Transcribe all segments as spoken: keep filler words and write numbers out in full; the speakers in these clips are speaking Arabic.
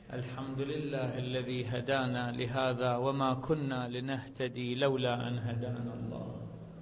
الحمد لله الذي هدانا لهذا وما كنا لنهتدي لولا أن هدانا الله.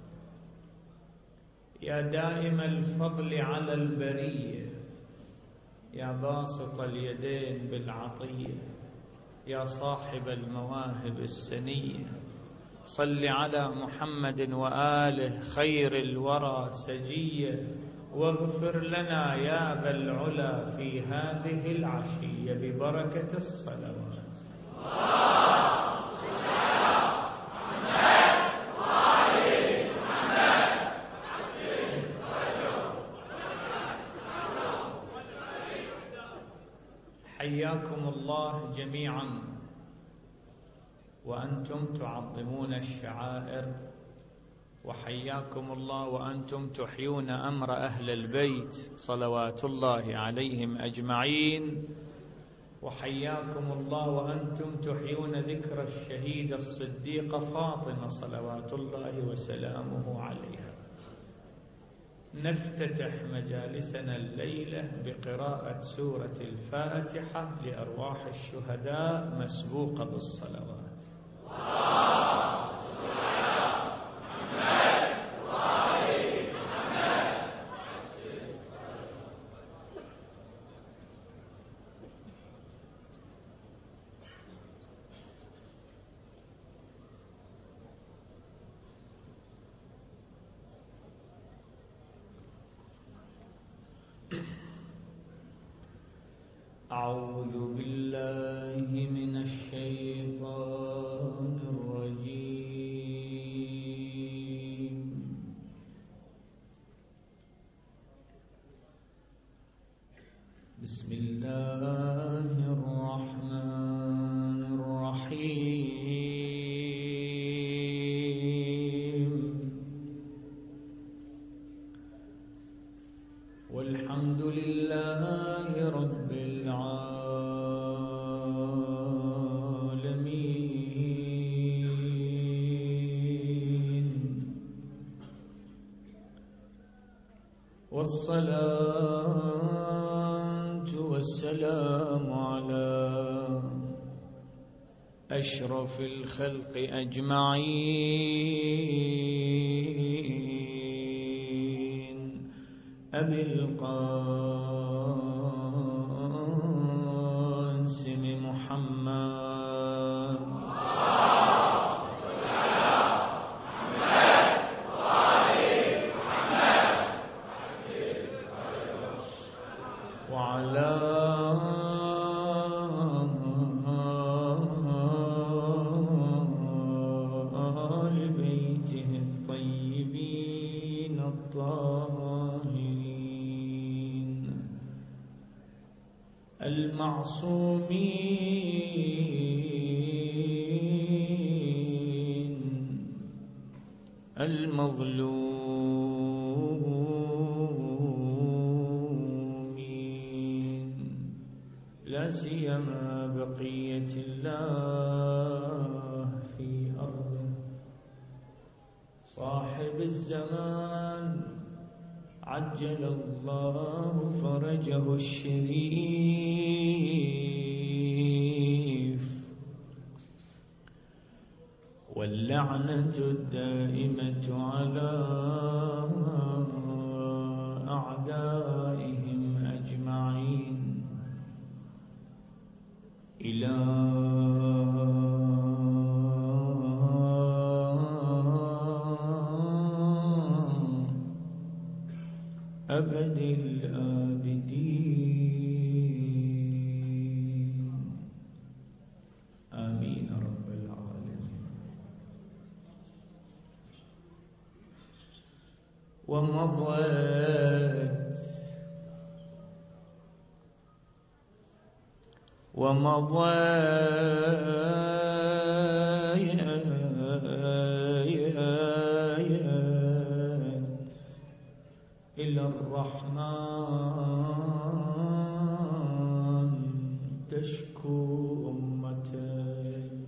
يا دائم الفضل على البرية، يا باسط اليدين بالعطية، يا صاحب المواهب السنية، صل على محمد وآله خير الورى سجية، واغفر لنا يا ذا العلا في هذه العشية ببركة الصلوات. حياكم الله جميعا وأنتم تعظمون الشعائر، وحياكم الله وأنتم تحيون أمر أهل البيت صلوات الله عليهم أجمعين، وحياكم الله وأنتم تحيون ذكر الشهيدة الصديقة فاطمة صلوات الله وسلامه عليها. نفتتح مجالسنا الليلة بقراءة سورة الفاتحة لأرواح الشهداء مسبوقة بالصلوات. أعوذ بالله من الشيطان الرجيم. بسم الله الرحمن الرحيم. والحمد لله رب العالمين، والصلاة والسلام على أشرف الخلق أجمعين، أبي القاسم محمد وعلى آل بيته الطيبين الطاهرين المعصومين المظلومين، لا سيما بقية الله في أرضه، صاحب الزمان عجل الله فرجه الشريف، واللعنة الدائمة على أعدائهم أجمعين إلى أبد الآبدين. آمين رب العالمين. ومضت ومضت إلى الرحمن تشكو أمتين،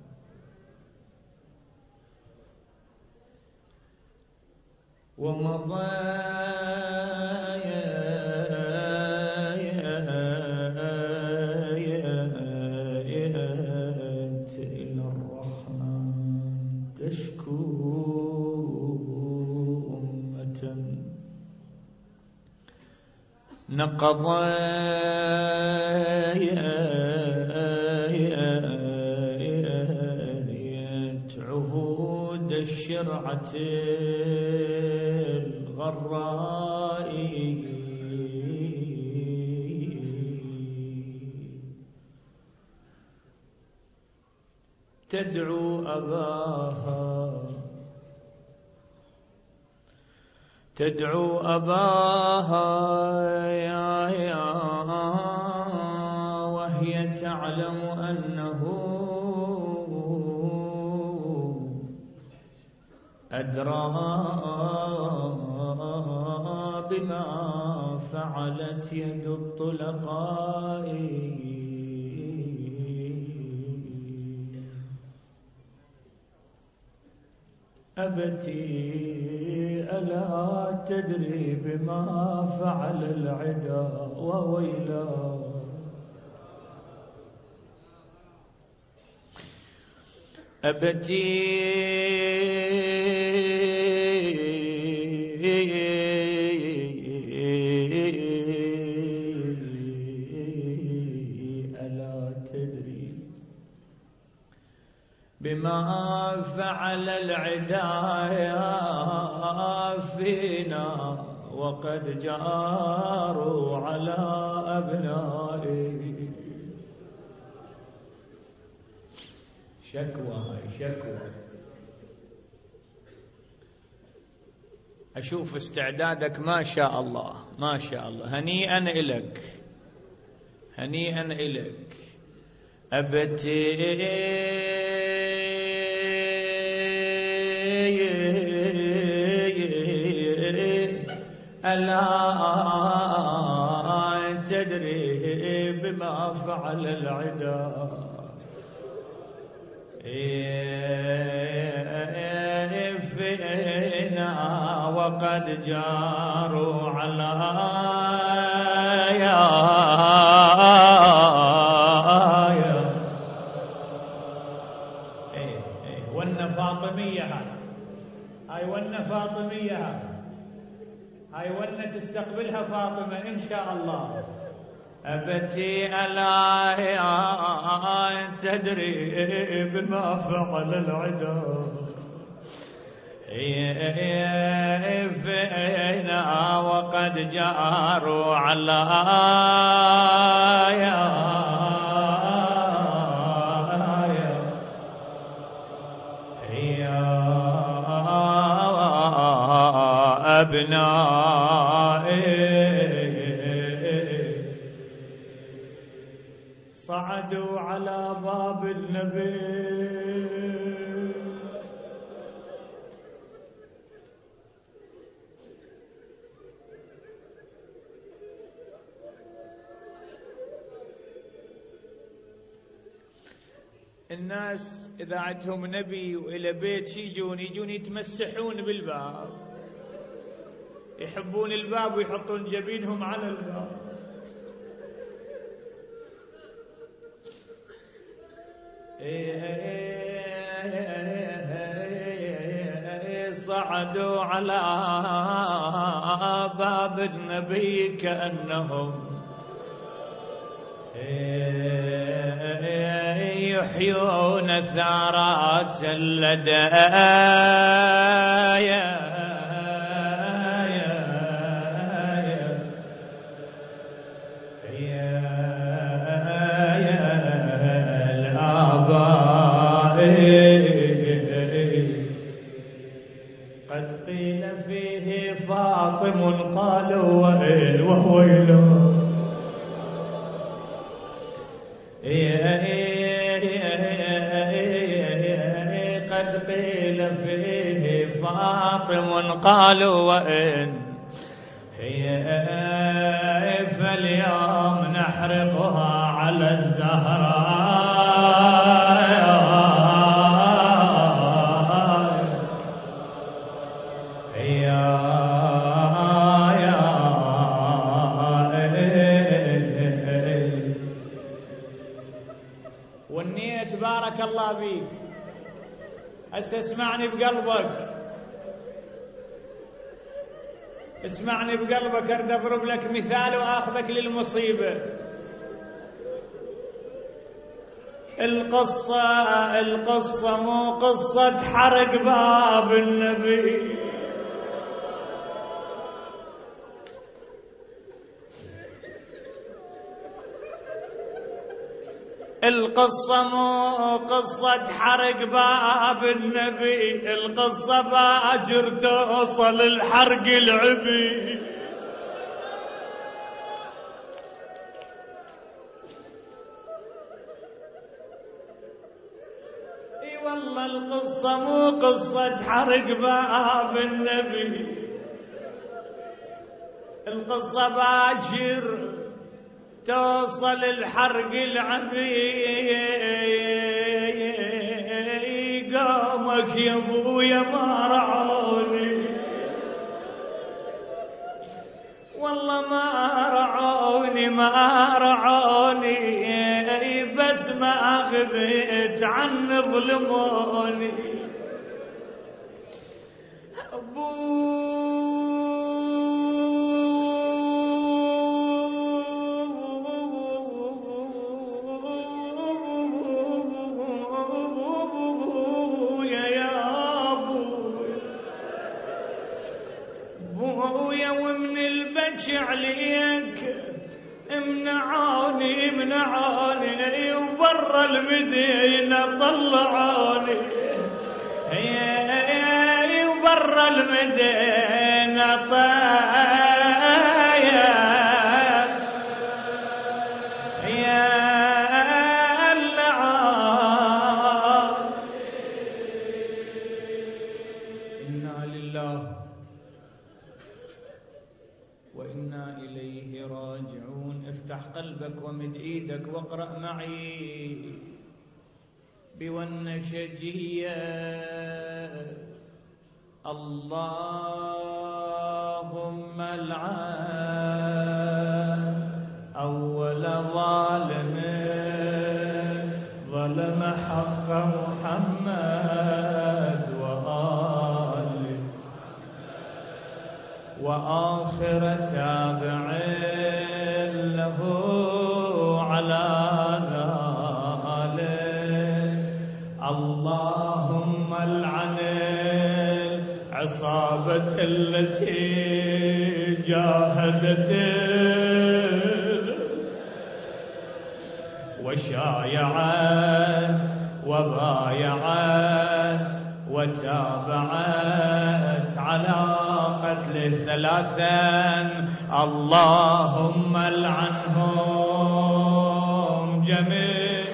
ومضى نقضيت عهود الشرعة الغراء تدعو أباها تدعو أباها يا يا وهي تعلم أنه أدرى بما فعلت يد الطلقاء أبتي ألا تدري بما فعل العدا وويلا أبتي ألا تدري بما فعل العدايا فينا وقد جاروا على أبنائي. شكوى هاي شكوى. أشوف استعدادك ما شاء الله ما شاء الله. هنيئا إلك هنيئا إلك. أبتي ألا تدري بما فعل العدا فينا وقد جاروا على يا ون فاطمية هاي هاي ون فاطمية هاي هاي ون تستقبلها فاطمة إن شاء الله. أبتي ألا تدري بما فعل العدا فينا وقد جاروا على يا أبنائي صعدوا على باب النبي الناس إذا عندهم نبي وإلى بيت يجون يجون يتمسحون بالباب، يحبون الباب ويحطون جبينهم على الباب. صعدوا على باب النبي كأنهم يحيون ثارات اللدايا قد قيل فيه فاطم قالوا ويل وويل قد قيل فيه فاطم قالوا وإن هي فاليوم نحرقها على الزهراء والنية تبارك الله بيك. هسه اسمعني بقلبك اسمعني بقلبك، أريد أضرب لك مثال وآخذك للمصيبة. القصة القصة مو قصة حرق باب النبي، القصة مو قصة حرق باب النبي، القصة باجر توصل الحرق العبي. اي والله القصة مو قصة حرق باب النبي، القصة باجر توصل الحرق العبي. قومك يا ابويا ما رعوني، والله ما رعوني ما رعوني، بس ما غبت عن ظلموني. عليك امنعوني امنعوني وبرا المدينة طلعوني، وبرا المدينة طايا يا اللعاب. إنا لله وإنا إليه راجعون. افتح قلبك ومد إيدك واقرأ معي بوالنشجية. اللهم العن أول ظالم ظلم حق محمد وآله، وآخر تابع له على ذلك. اللهم العن العصابة التي جاهدت وشايعت وبايعت وتابعت على قتله ثلاثا. اللهم العنهم جميعا.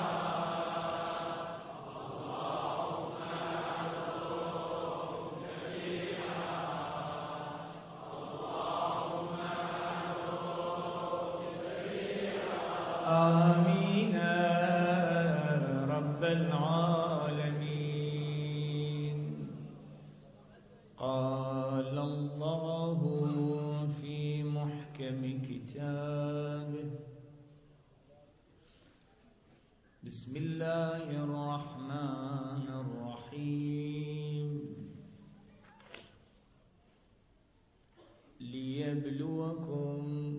آمين رب العالمين. قال الله في محكم كتابه: بسم الله الرحمن الرحيم. ليبلوكم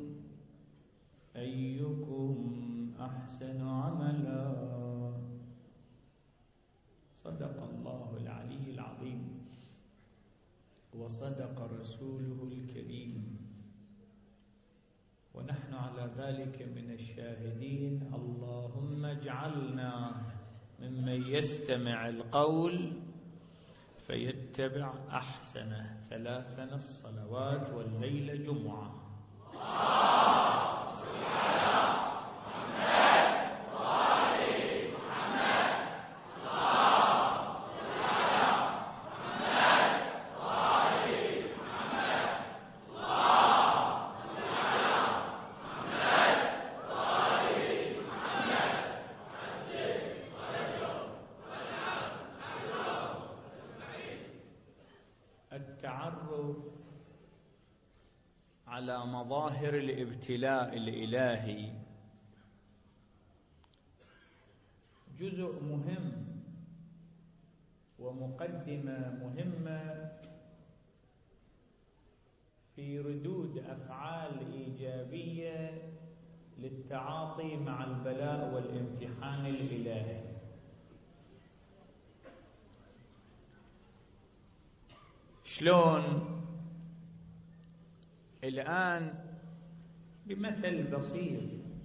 أيكم أحسن عملا. صدق الله العلي العظيم وصدق رسوله الكريم، ونحن على ذلك من الشاهدين. اللهم اجعلنا ممن يستمع القول فيتبع أحسنه. ثلاثا الصلوات والليل جمعة. التعرف على مظاهر الابتلاء الإلهي جزء مهم ومقدمة مهمة في في ردود أفعال إيجابية للتعاطي مع البلاء والامتحان الإلهي. شلون؟ الآن بمثل بسيط،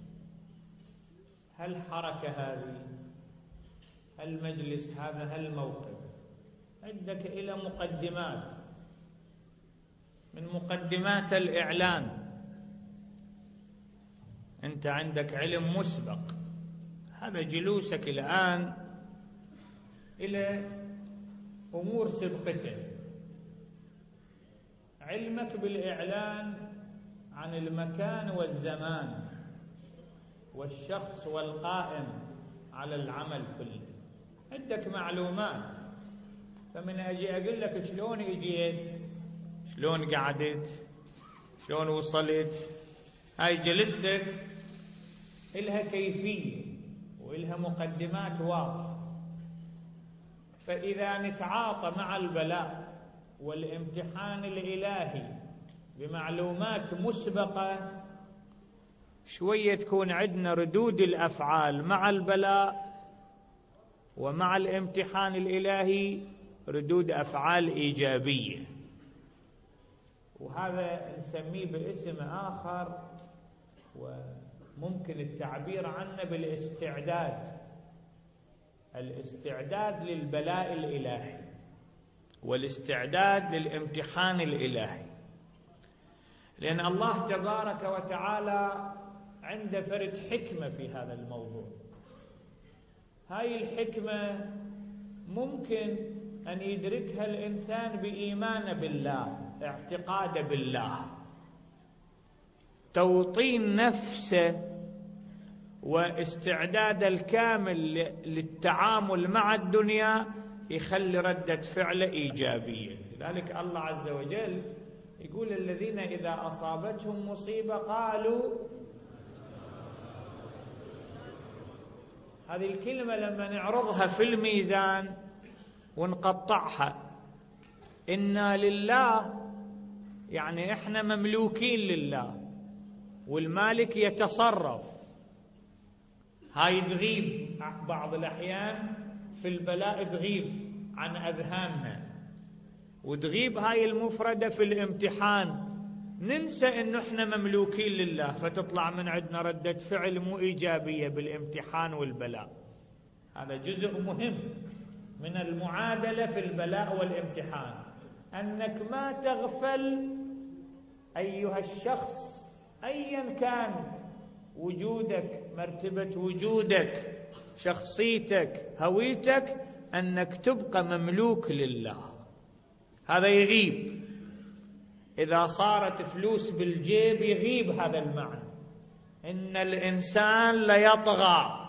هالحركة هذه، هالمجلس هذا، هالموقف، عندك إلى مقدمات، من مقدمات الإعلان. أنت عندك علم مسبق، هذا جلوسك الآن إلى أمور سبقته، علمك بالإعلان عن المكان والزمان والشخص والقائم على العمل كله، عندك معلومات. فمن أجي أقول لك شلون إجيت، شلون قعدت، شلون وصلت، هاي جلستك إلها كيفية وإلها مقدمات واضحة. فإذا نتعاطى مع البلاء والامتحان الإلهي بمعلومات مسبقة، شوية تكون عندنا ردود الأفعال مع البلاء ومع الامتحان الإلهي ردود أفعال إيجابية. وهذا نسميه باسم آخر وممكن التعبير عنه بالاستعداد، الاستعداد للبلاء الإلهي والاستعداد للامتحان الإلهي. لأن الله تبارك وتعالى عنده فرد حكمة في هذا الموضوع. هاي الحكمة ممكن أن يدركها الإنسان بإيمانه بالله، اعتقاده بالله، توطين نفسه واستعداد الكامل للتعامل مع الدنيا يخلي ردة فعله إيجابية. لذلك الله عز وجل يقول الذين إذا أصابتهم مصيبة قالوا، هذه الكلمة لما نعرضها في الميزان ونقطعها، إنا لله يعني إحنا مملوكين لله، والمالك يتصرف. هاي تغيب بعض الأحيان في البلاء، تغيب عن أذهاننا، وتغيب هاي المفردة في الامتحان، ننسى إنه إحنا مملوكين لله، فتطلع من عندنا ردة فعل مو إيجابية بالامتحان والبلاء. هذا جزء مهم من المعادلة في البلاء والامتحان، أنك ما تغفل أيها الشخص أيا كان وجودك، مرتبة وجودك، شخصيتك، هويتك، أنك تبقى مملوك لله. هذا يغيب. إذا صارت فلوس بالجيب يغيب هذا المعنى. إن الإنسان ليطغى،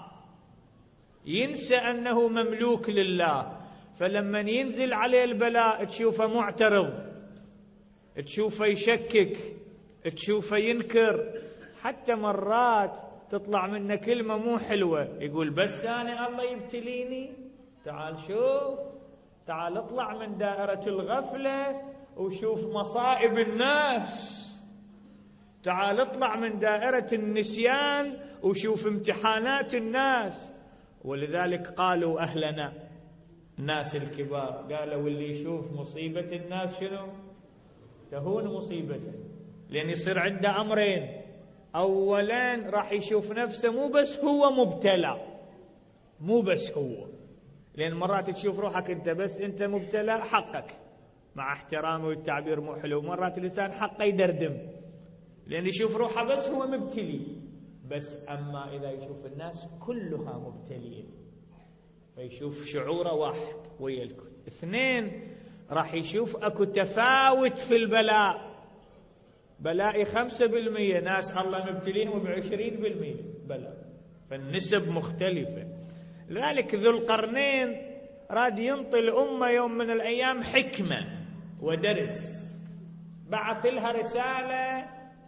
ينسى أنه مملوك لله. فلما ينزل عليه البلاء تشوفه معترض، تشوفه يشكك، تشوفه ينكر، حتى مرات تطلع منه كلمة مو حلوة، يقول بس أنا الله يبتليني؟ تعال شوف، تعال اطلع من دائرة الغفلة وشوف مصائب الناس، تعال اطلع من دائرة النسيان وشوف امتحانات الناس. ولذلك قالوا أهلنا الناس الكبار، قالوا واللي يشوف مصيبة الناس شنو؟ تهون مصيبته. لأن يصير عنده أمرين، أولا راح يشوف نفسه مو بس هو مبتلى، مو بس هو، لأن مرات تشوف روحك أنت بس أنت مبتلى، حقك، مع احترامي والتعبير مو حلو، مرات الإنسان حقه يدردم لأن يشوف روحه بس هو مبتلي بس. أما إذا يشوف الناس كلها مبتلين فيشوف شعوره واحد ويا الكل. اثنين، راح يشوف أكو تفاوت في البلاء، بلائي خمسة بالمية، ناس الله مبتليهم بعشرين بالمية بلاء، فالنسب مختلفة. لذلك ذو القرنين راد ينطي الأمة يوم من الأيام حكمة ودرس، بعث لها رسالة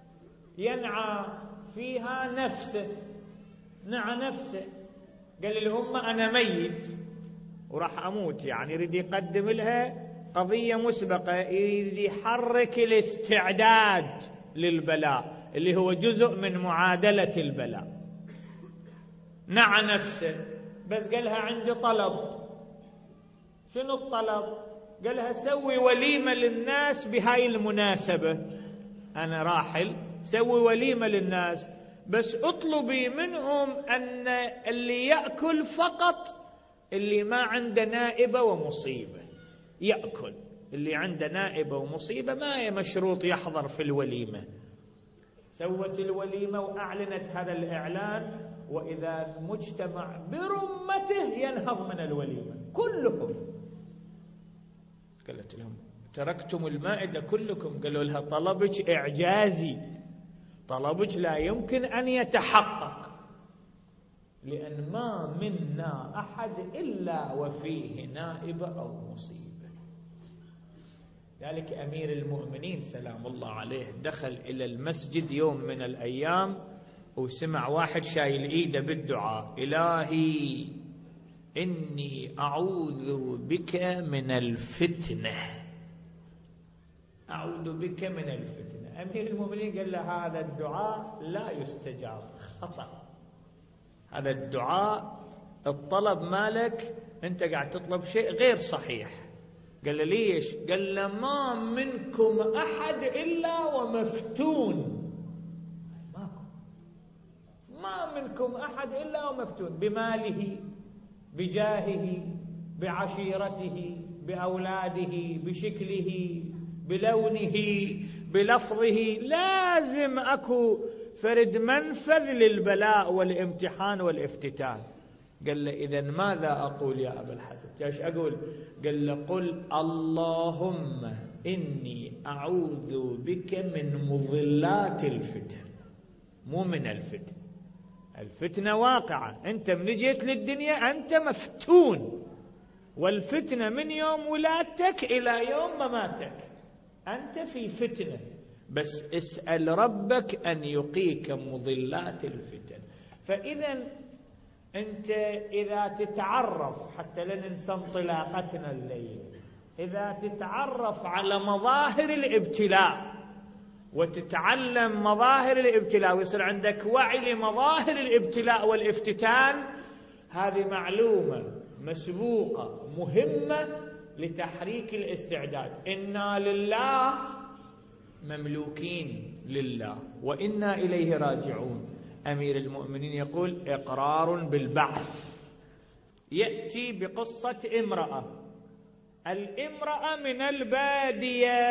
ينعى فيها نفسه، نعى نفسه، قال الأمة أنا ميت وراح أموت، يعني يريد يقدم لها قضية مسبقة يحرك الاستعداد للبلاء اللي هو جزء من معادلة البلاء. نعى نفسه بس قالها عندي طلب. شنو الطلب؟ قالها سوي وليمة للناس بهاي المناسبة، أنا راحل سوي وليمة للناس، بس اطلبي منهم أن اللي يأكل فقط اللي ما عنده نائبة ومصيبة يأكل، اللي عنده نائبة ومصيبة ما مشروط يحضر في الوليمة. سوت الوليمة وأعلنت هذا الإعلان، وإذا المجتمع برمته ينهض من الوليمة كلكم. قالت لهم تركتم المائدة كلكم. قالوا لها طلبك إعجازي، طلبك لا يمكن أن يتحقق، لأن ما منا أحد إلا وفيه نائبة أو مصيبة. ذلك أمير المؤمنين سلام الله عليه دخل إلى المسجد يوم من الأيام وسمع واحد شايل إيده بالدعاء: إلهي إني أعوذ بك من الفتنة، أعوذ بك من الفتنة. أمير المؤمنين قال له هذا الدعاء لا يستجاب، خطأ. هذا الدعاء الطلب مالك أنت قاعد تطلب شيء غير صحيح. قال له ليش؟ قال له ما منكم أحد إلا ومفتون، ماكو ما منكم أحد إلا ومفتون بماله بجاهه بعشيرته بأولاده بشكله بلونه بلفظه، لازم أكو فرد منفذ للبلاء والامتحان والافتتان. قال له إذن ماذا أقول يا أبا الحسن؟ ايش أقول؟ قال له قل اللهم إني أعوذ بك من مضلات الفتن، مو من الفتن. الفتنة واقعة، أنت من جيت للدنيا أنت مفتون، والفتنة من يوم ولادتك إلى يوم مماتك أنت في فتنة، بس اسأل ربك أن يقيك مضلات الفتن. فإذا أنت إذا تتعرف، حتى لا ننسى انطلاقتنا الليل، إذا تتعرف على مظاهر الابتلاء وتتعلم مظاهر الابتلاء ويصير عندك وعي لمظاهر الابتلاء والافتتان، هذه معلومة مسبوقة مهمة لتحريك الاستعداد. إنا لله مملوكين لله وإنا إليه راجعون. أمير المؤمنين يقول إقرار بالبعث. يأتي بقصة امرأة، الامرأة من البادية،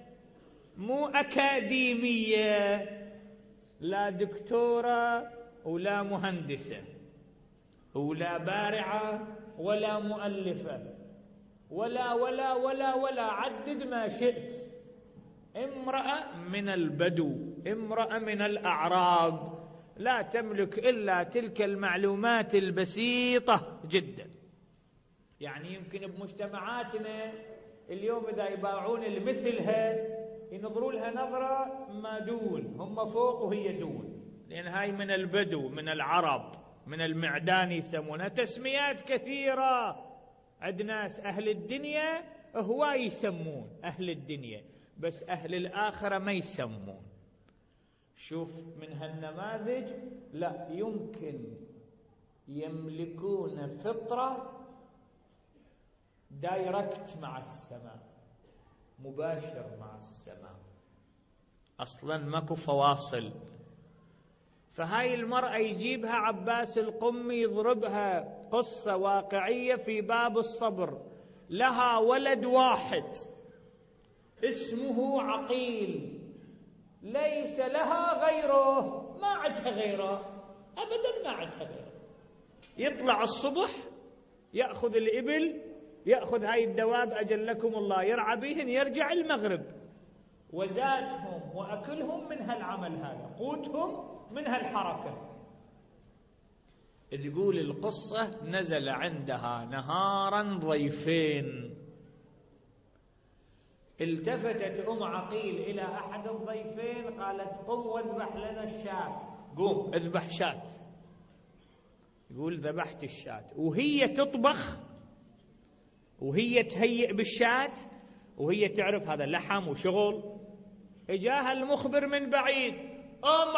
مو أكاديمية، لا دكتورة ولا مهندسة ولا بارعة ولا مؤلفة ولا ولا ولا ولا عدد ما شئت. امرأة من البدو، امرأة من الأعراب، لا تملك إلا تلك المعلومات البسيطة جدا. يعني يمكن بمجتمعاتنا اليوم إذا يباعون المثلها ينظروا لها نظرة ما دول، هم فوق وهي دول، لأن هاي من البدو من العرب من المعدان، يسمونها تسميات كثيرة. عند ناس أهل الدنيا هواي يسمون أهل الدنيا، بس أهل الآخرة ما يسمون. شوف من هالنماذج لا يمكن يملكون فطرة دايركت مع السماء، مباشر مع السماء، أصلا ماكو فواصل. فهاي المرأة يجيبها عباس القمي يضربها قصة واقعية في باب الصبر. لها ولد واحد اسمه عقيل، ليس لها غيره، ما عندها غيره أبدا، ما عندها غيره. يطلع الصبح يأخذ الإبل، يأخذ هاي الدواب أجلكم الله يرعى بهن، يرجع المغرب، وزادهم وأكلهم من هالعمل هذا، قوتهم من هالحركة. تقول القصة نزل عندها نهارا ضيفين، التفتت أم عقيل إلى أحد الضيفين قالت قم واذبح لنا الشاة، قوم اذبح شاة. يقول ذبحت الشاة، وهي تطبخ وهي تهيئ بالشاة وهي تعرف هذا لحم وشغل. اجاها المخبر من بعيد: أم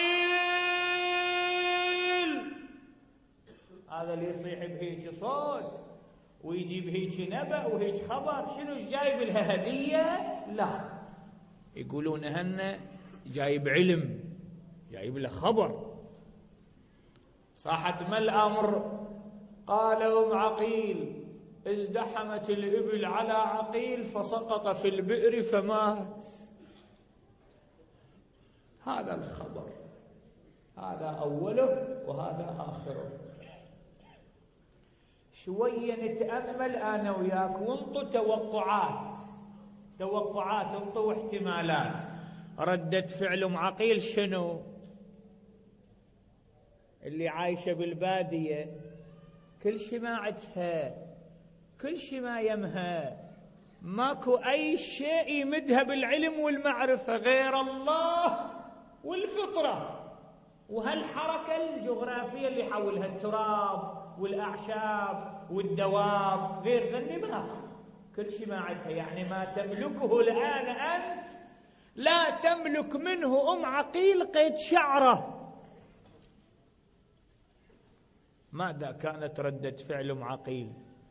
عقيل. هذا اللي يصيح بهيك صوت ويجي بهيك نبأ وهيك خبر، شنو جايب لها هدية؟ لا، يقولون هن جايب علم، جايب له خبر. صاحت ما الأمر؟ قال: أم عقيل ازدحمت الإبل على عقيل فسقط في البئر فمات. هذا الخبر، هذا أوله وهذا آخره. شوية نتأمل أنا وياك وانطوا توقعات، توقعات انطوا احتمالات. ردة فعل أم عقيل شنو؟ اللي عايشة بالبادية كل شي ما عدها، كل شي ما يمها، ماكو أي شيء يمدها بالعلم والمعرفة غير الله والفطرة وهالحركة الجغرافية اللي حولها التراب والأعشاب والدواب، غير ذني ماكو، كل شي ما عدها. يعني ما تملكه الآن أنت لا تملك منه أم عقيل قيد شعره. ماذا كانت ردة فعل أم عقيل؟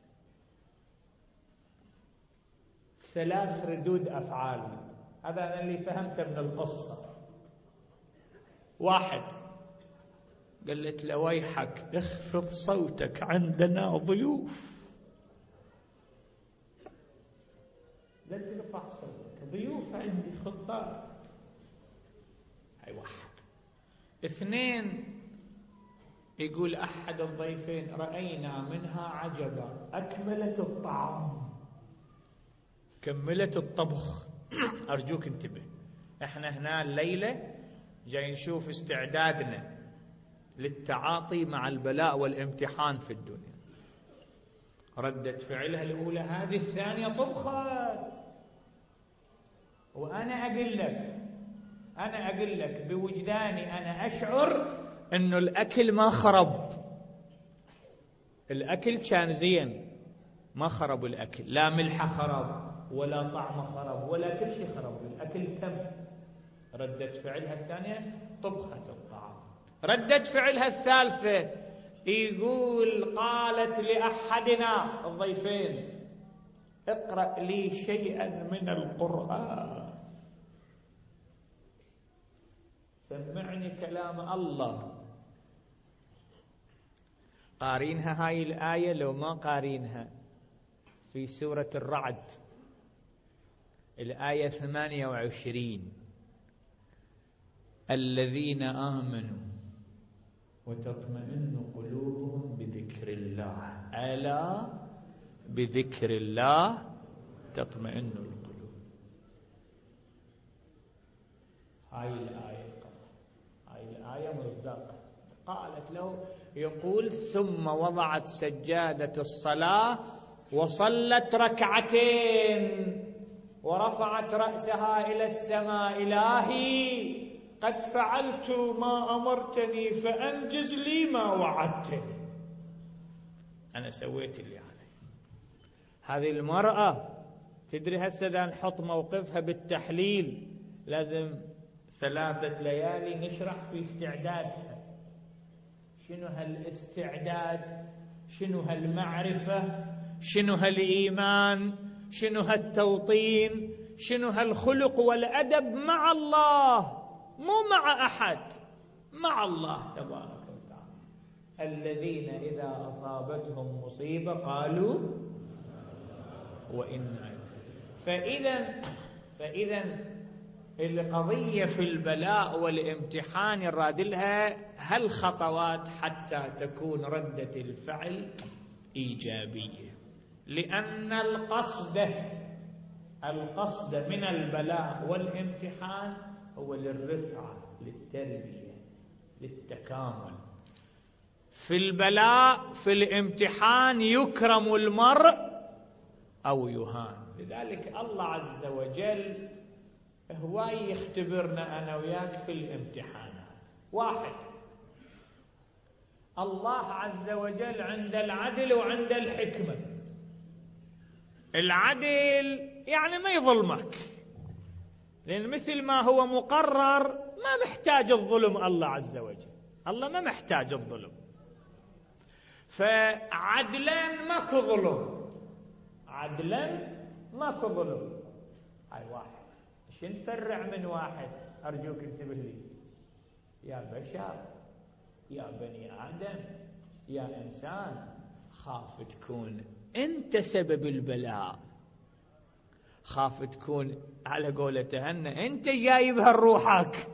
ثلاث ردود أفعال، هذا أنا اللي فهمته من القصة. واحد، قالت له: ويحك اخفض صوتك عندنا ضيوف. لا ترفع صوتك، ضيوف عندي خطاب. هاي واحد. اثنين، يقول أحد الضيفين: رأينا منها عجبا، أكملت الطعام، كملت الطبخ. أرجوك انتبه، احنا هنا الليلة جاي نشوف استعدادنا للتعاطي مع البلاء والامتحان في الدنيا. ردت فعلها الأولى هذه، الثانية طبخت. وأنا أقول لك أنا أقول لك بوجداني، أنا أشعر إنه الأكل ما خرب، الأكل كان زين، ما خرب الأكل، لا ملحة خرب ولا طعمه خرب ولا كل شيء خرب، الأكل تم. ردت فعلها الثانية طبخت الطعام. ردت فعلها الثالثة يقول: قالت لأحدنا الضيفين: اقرأ لي شيئا من القرآن، سمعني كلام الله. قارينها هاي الآية لو ما قارينها في سورة الرعد الآية ثمانية وعشرين: الذين آمنوا وتطمئن قلوبهم بذكر الله، ألا بذكر الله تطمئن القلوب. هاي الآية هاي الآية مصداقة. قالت له، يقول: ثم وضعت سجادة الصلاة وصلت ركعتين ورفعت رأسها إلى السماء: إلهي قد فعلت ما أمرتني فأنجز لي ما وعدتني. أنا سويت اللي علي. هذه المرأة تدري هسه دا نحط موقفها بالتحليل لازم ثلاثة ليالي نشرح في استعدادها. شنو هالاستعداد؟ شنو هالمعرفة؟ شنو هالإيمان؟ شنو هالتوطين؟ شنو هالخلق والأدب مع الله، مو مع أحد، مع الله تبارك وتعالى. الذين إذا أصابتهم مصيبة قالوا وإنا. فإذا فإذا القضية في البلاء والامتحان الرادلها هالخطوات حتى تكون ردة الفعل إيجابية، لأن القصد القصد من البلاء والامتحان هو للرفعة، للتربية، للتكامل. في البلاء في الامتحان يكرم المرء أو يهان. لذلك الله عز وجل هواي يختبرنا أنا وياك في الامتحانات. واحد، الله عز وجل عند العدل وعند الحكمة. العدل يعني ما يظلمك، لأن مثل ما هو مقرر ما محتاج الظلم الله عز وجل، الله ما محتاج الظلم. فعدلا ماكو ظلم، عدلا ماكو ظلم. هاي واحد. شو نفرع من واحد؟ أرجوك انتبه لي يا بشر، يا بني آدم، يا إنسان، خاف تكون أنت سبب البلاء، خاف تكون على قولته أن أنت جايبها لروحك،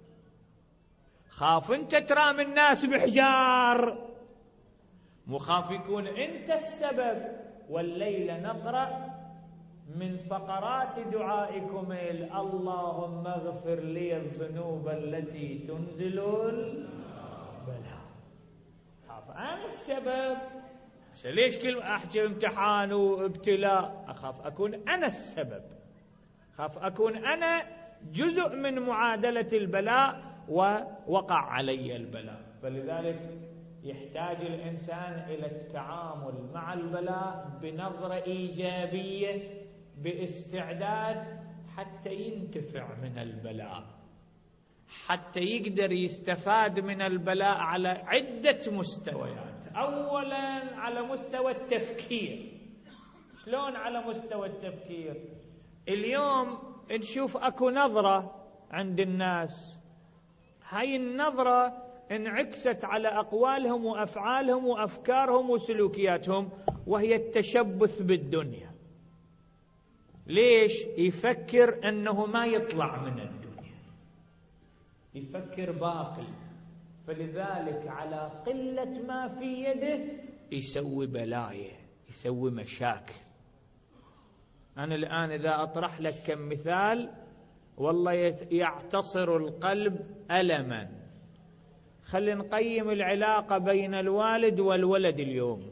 خاف أنت ترام الناس بحجار، مو خاف يكون أنت السبب. والليلة نقرأ من فقرات دعائكم اللهم اغفر لي الذنوب التي تنزل البلاء. خاف أنا السبب، ليش كل أحكي امتحان وابتلاء؟ أخاف أكون أنا السبب، خاف أكون أنا جزء من معادلة البلاء ووقع علي البلاء. فلذلك يحتاج الإنسان إلى التعامل مع البلاء بنظرة إيجابية، باستعداد حتى ينتفع من البلاء، حتى يقدر يستفاد من البلاء على عدة مستويات. أولا على مستوى التفكير. شلون على مستوى التفكير؟ اليوم نشوف أكو نظرة عند الناس، هاي النظرة انعكست على أقوالهم وأفعالهم وأفكارهم وسلوكياتهم، وهي التشبث بالدنيا. ليش؟ يفكر أنه ما يطلع من الدنيا، يفكر باقي، فلذلك على قلة ما في يده يسوي بلايا، يسوي مشاكل. أنا الآن إذا أطرح لك كم مثال والله يعتصر القلب ألما. خلينا نقيم العلاقة بين الوالد والولد اليوم،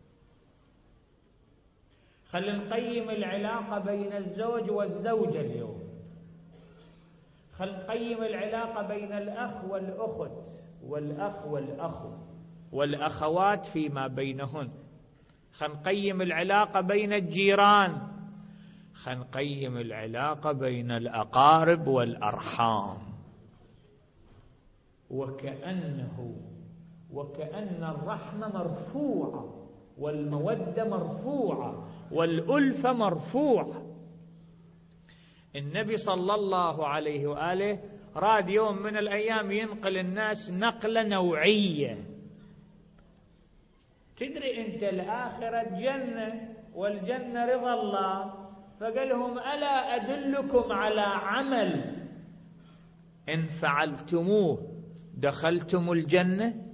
خلينا نقيم العلاقة بين الزوج والزوجة اليوم، خلينا نقيم العلاقة بين الأخ والأخت والأخ والأخو والأخوات فيما بينهن، خلينا نقيم العلاقة بين الجيران، خلينا نقيم العلاقة بين الأقارب والأرحام. وكأنه وكأن الرحمة مرفوعة والمودة مرفوعة والألفة مرفوعة. النبي صلى الله عليه وآله راد يوم من الأيام ينقل الناس نقلة نوعية. تدري أنت الآخرة جنة والجنة رضا الله، فقال لهم ألا أدلكم على عمل إن فعلتموه دخلتم الجنة؟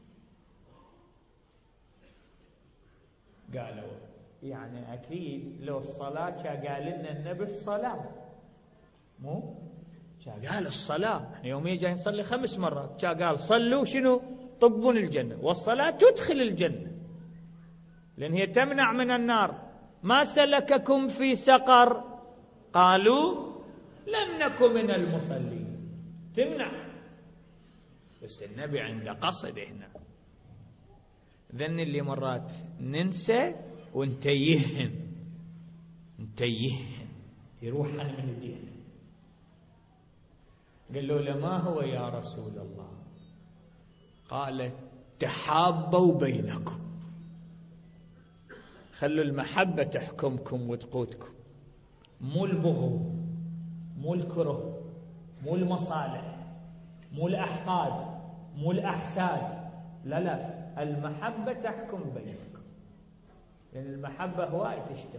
قالوا يعني أكيد لو الصلاة قال لنا النبي الصلاة، مو قال الصلاة، احنا يوميا جاي نصلي خمس مرات، قال صلوا شنو؟ طبون الجنة، والصلاة تدخل الجنة لأن هي تمنع من النار. ما سلككم في سقر؟ قالوا لم نكن من المصلين، تمنع. بس النبي عنده قصد هنا. ذن اللي مرات ننسى ونتيهن نتيهن يروحن من الدين. قال له لما هو يا رسول الله؟ قال تحابوا بينكم، خلوا المحبة تحكمكم وتقودكم، مو البغض، مو الكره، مو المصالح، مو الأحقاد، مو الأحساد، لا لا، المحبة تحكم بينكم، لأن المحبة هواي تشتغل.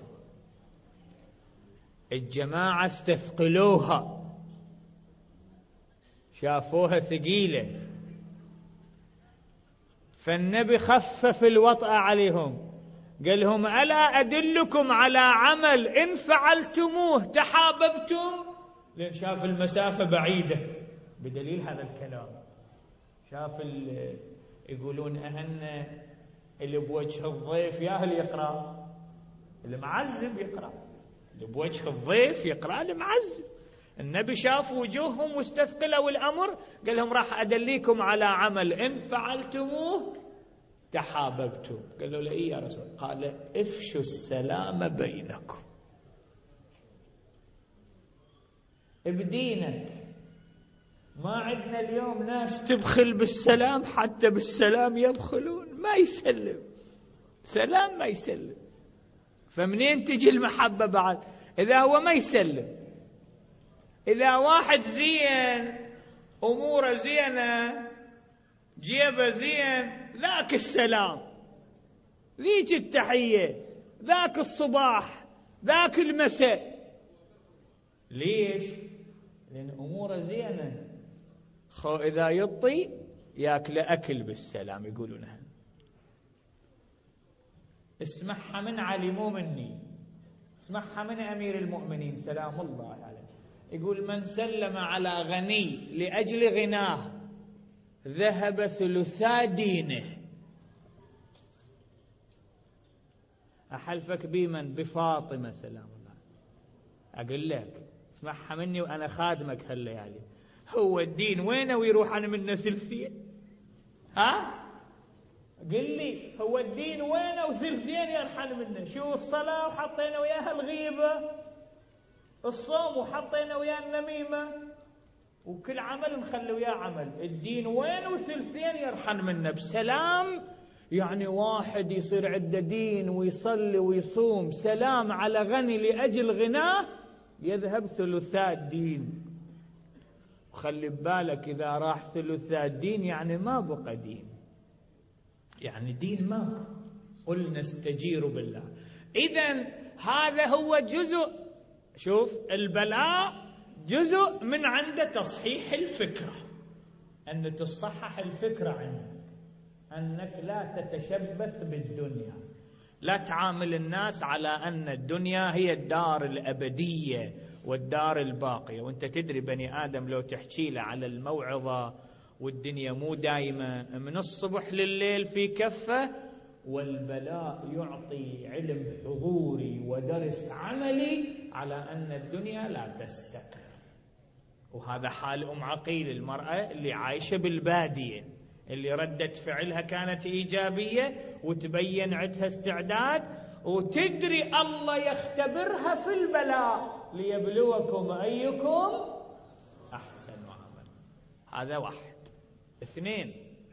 الجماعة استثقلوها، شافوها ثقيلة، فالنبي خفف الوطأ عليهم، قال لهم ألا أدلكم على عمل إن فعلتموه تحاببتم؟ لأن شاف المسافة بعيدة، بدليل هذا الكلام شاف يقولون أهن اللي بوجه الضيف ياهل يقرأ، اللي معذب يقرأ، اللي بوجه الضيف يقرأ اللي معذب. النبي شاف وجوههم مستثقلة والأمر، قال لهم راح أدليكم على عمل إن فعلتموه تحاببتم. قالوا له إيه يا رسول؟ قال افشوا السلام بينكم. بدينك. ما عندنا اليوم ناس تبخل بالسلام، حتى بالسلام يبخلون، ما يسلم سلام ما يسلم. فمنين تجي المحبة بعد إذا هو ما يسلم؟ إذا واحد زين أموره زينة جيبه زين، ذاك السلام، ذيك التحية، ذاك الصباح، ذاك المساء. ليش؟ لأن أموره زينة. خو إذا يطي ياكل أكل بالسلام، يقولونها. اسمعها من علي مو مني، اسمعها من أمير المؤمنين سلام الله عليه، يقول: من سلم على غني لأجل غناه ذهب ثلثا دينه. أحلفك بمن؟ بفاطمة سلام الله. أقول لك اسمعها مني وأنا خادمك هالليالي. هو الدين وينه ويروح أنا منه ثلثين؟ ها؟ قل لي هو الدين وينه وثلثين يرحل منه؟ شو الصلاة وحطينا وياها الغيبة، الصوم وحطينا وياه النميمة، وكل عمل نخلي وياه عمل. الدين وين وثلثين يرحل منه بسلام؟ يعني واحد يصير عنده دين ويصلي ويصوم سلام على غني لأجل غناه يذهب ثلثاء الدين. وخلي ببالك إذا راح ثلثاء الدين يعني ما بقى دين، يعني دين ماكو. قل نستجير بالله. إذن هذا هو جزء، شوف البلاء جزء من عند تصحيح الفكرة، أن تصحح الفكرة عندك، أنك لا تتشبث بالدنيا، لا تعامل الناس على أن الدنيا هي الدار الأبدية والدار الباقية. وانت تدري بني آدم لو تحكي له على الموعظة والدنيا مو دائما من الصبح لليل في كفة، والبلاء يعطي علم حضوري ودرس عملي على أن الدنيا لا تستقر. وهذا حال أم عقيل، المرأة اللي عايشة بالبادية، اللي ردة فعلها كانت إيجابية وتبين عندها استعداد، وتدري الله يختبرها في البلاء ليبلوكم أيكم أحسن عملا. هذا واحد. اثنين،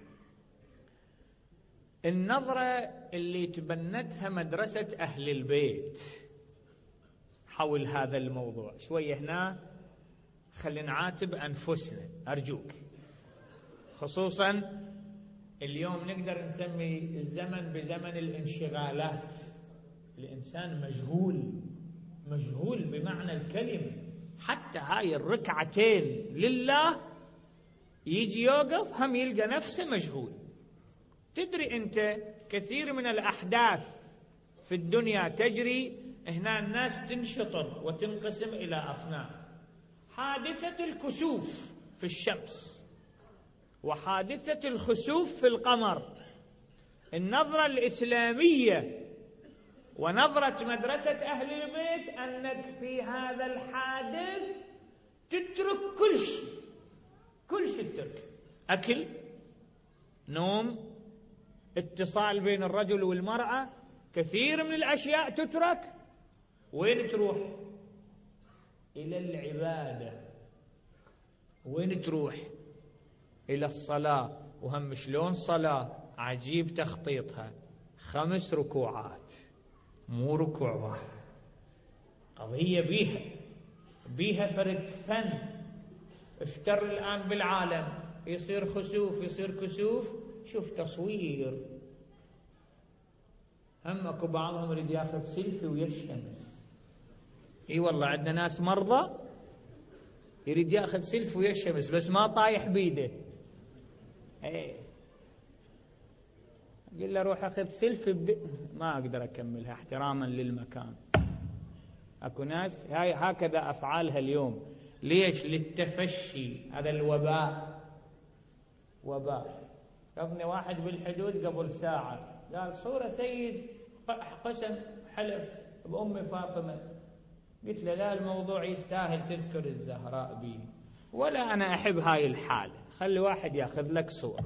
النظرة اللي تبنتها مدرسة أهل البيت حول هذا الموضوع. شوية هنا خلينا نعاتب أنفسنا أرجوك، خصوصا اليوم نقدر نسمي الزمن بزمن الانشغالات. الإنسان مشغول، مشغول بمعنى الكلمة. حتى هاي الركعتين لله يجي يوقف هم يلقى نفسه مشغول. تدري أنت كثير من الأحداث في الدنيا تجري، هنا الناس تنشطر وتنقسم إلى أصناف. حادثة الكسوف في الشمس، وحادثة الخسوف في القمر. النظرة الإسلامية ونظرة مدرسة أهل البيت أنك في هذا الحادث تترك كل شيء، كل شيء تترك، أكل، نوم، اتصال بين الرجل والمرأة، كثير من الأشياء تترك. وين تروح؟ إلى العبادة. وين تروح؟ إلى الصلاة. وهم شلون صلاة عجيب تخطيطها، خمس ركوعات مو ركوع واحد، قضية بيها بيها فرد فن. افتر الآن بالعالم يصير خسوف يصير كسوف، شوف تصوير. هم اكو بعضهم يريد ياخذ سيلفي ويا الشمس. اي والله عندنا ناس مرضى يريد ياخذ سيلفي ويا الشمس بس ما طايح بيده. اي قل له روح اخذ سيلفي ب... ما اقدر اكملها احتراما للمكان. اكو ناس هاي هكذا افعالها اليوم. ليش؟ للتفشي. هذا الوباء، وباء. شافني واحد بالحدود قبل ساعة قال صورة سيد قسم حلف بأم فاطمة. قلت له لا، الموضوع يستاهل تذكر الزهراء بي، ولا أنا أحب هاي الحالة. خلي واحد ياخذ لك صورة.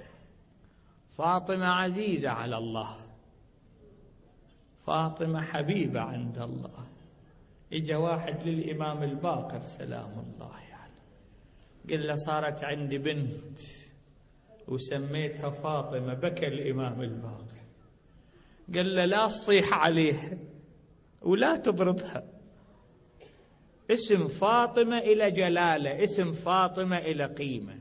فاطمة عزيزة على الله، فاطمة حبيبة عند الله. إجا واحد للإمام الباقر سلام الله يعني، قال له صارت عندي بنت وسميتها فاطمة. بكى الإمام الباقر، قال له لا تصيح عليها ولا تضربها، اسم فاطمة إلى جلالة، اسم فاطمة إلى قيمة.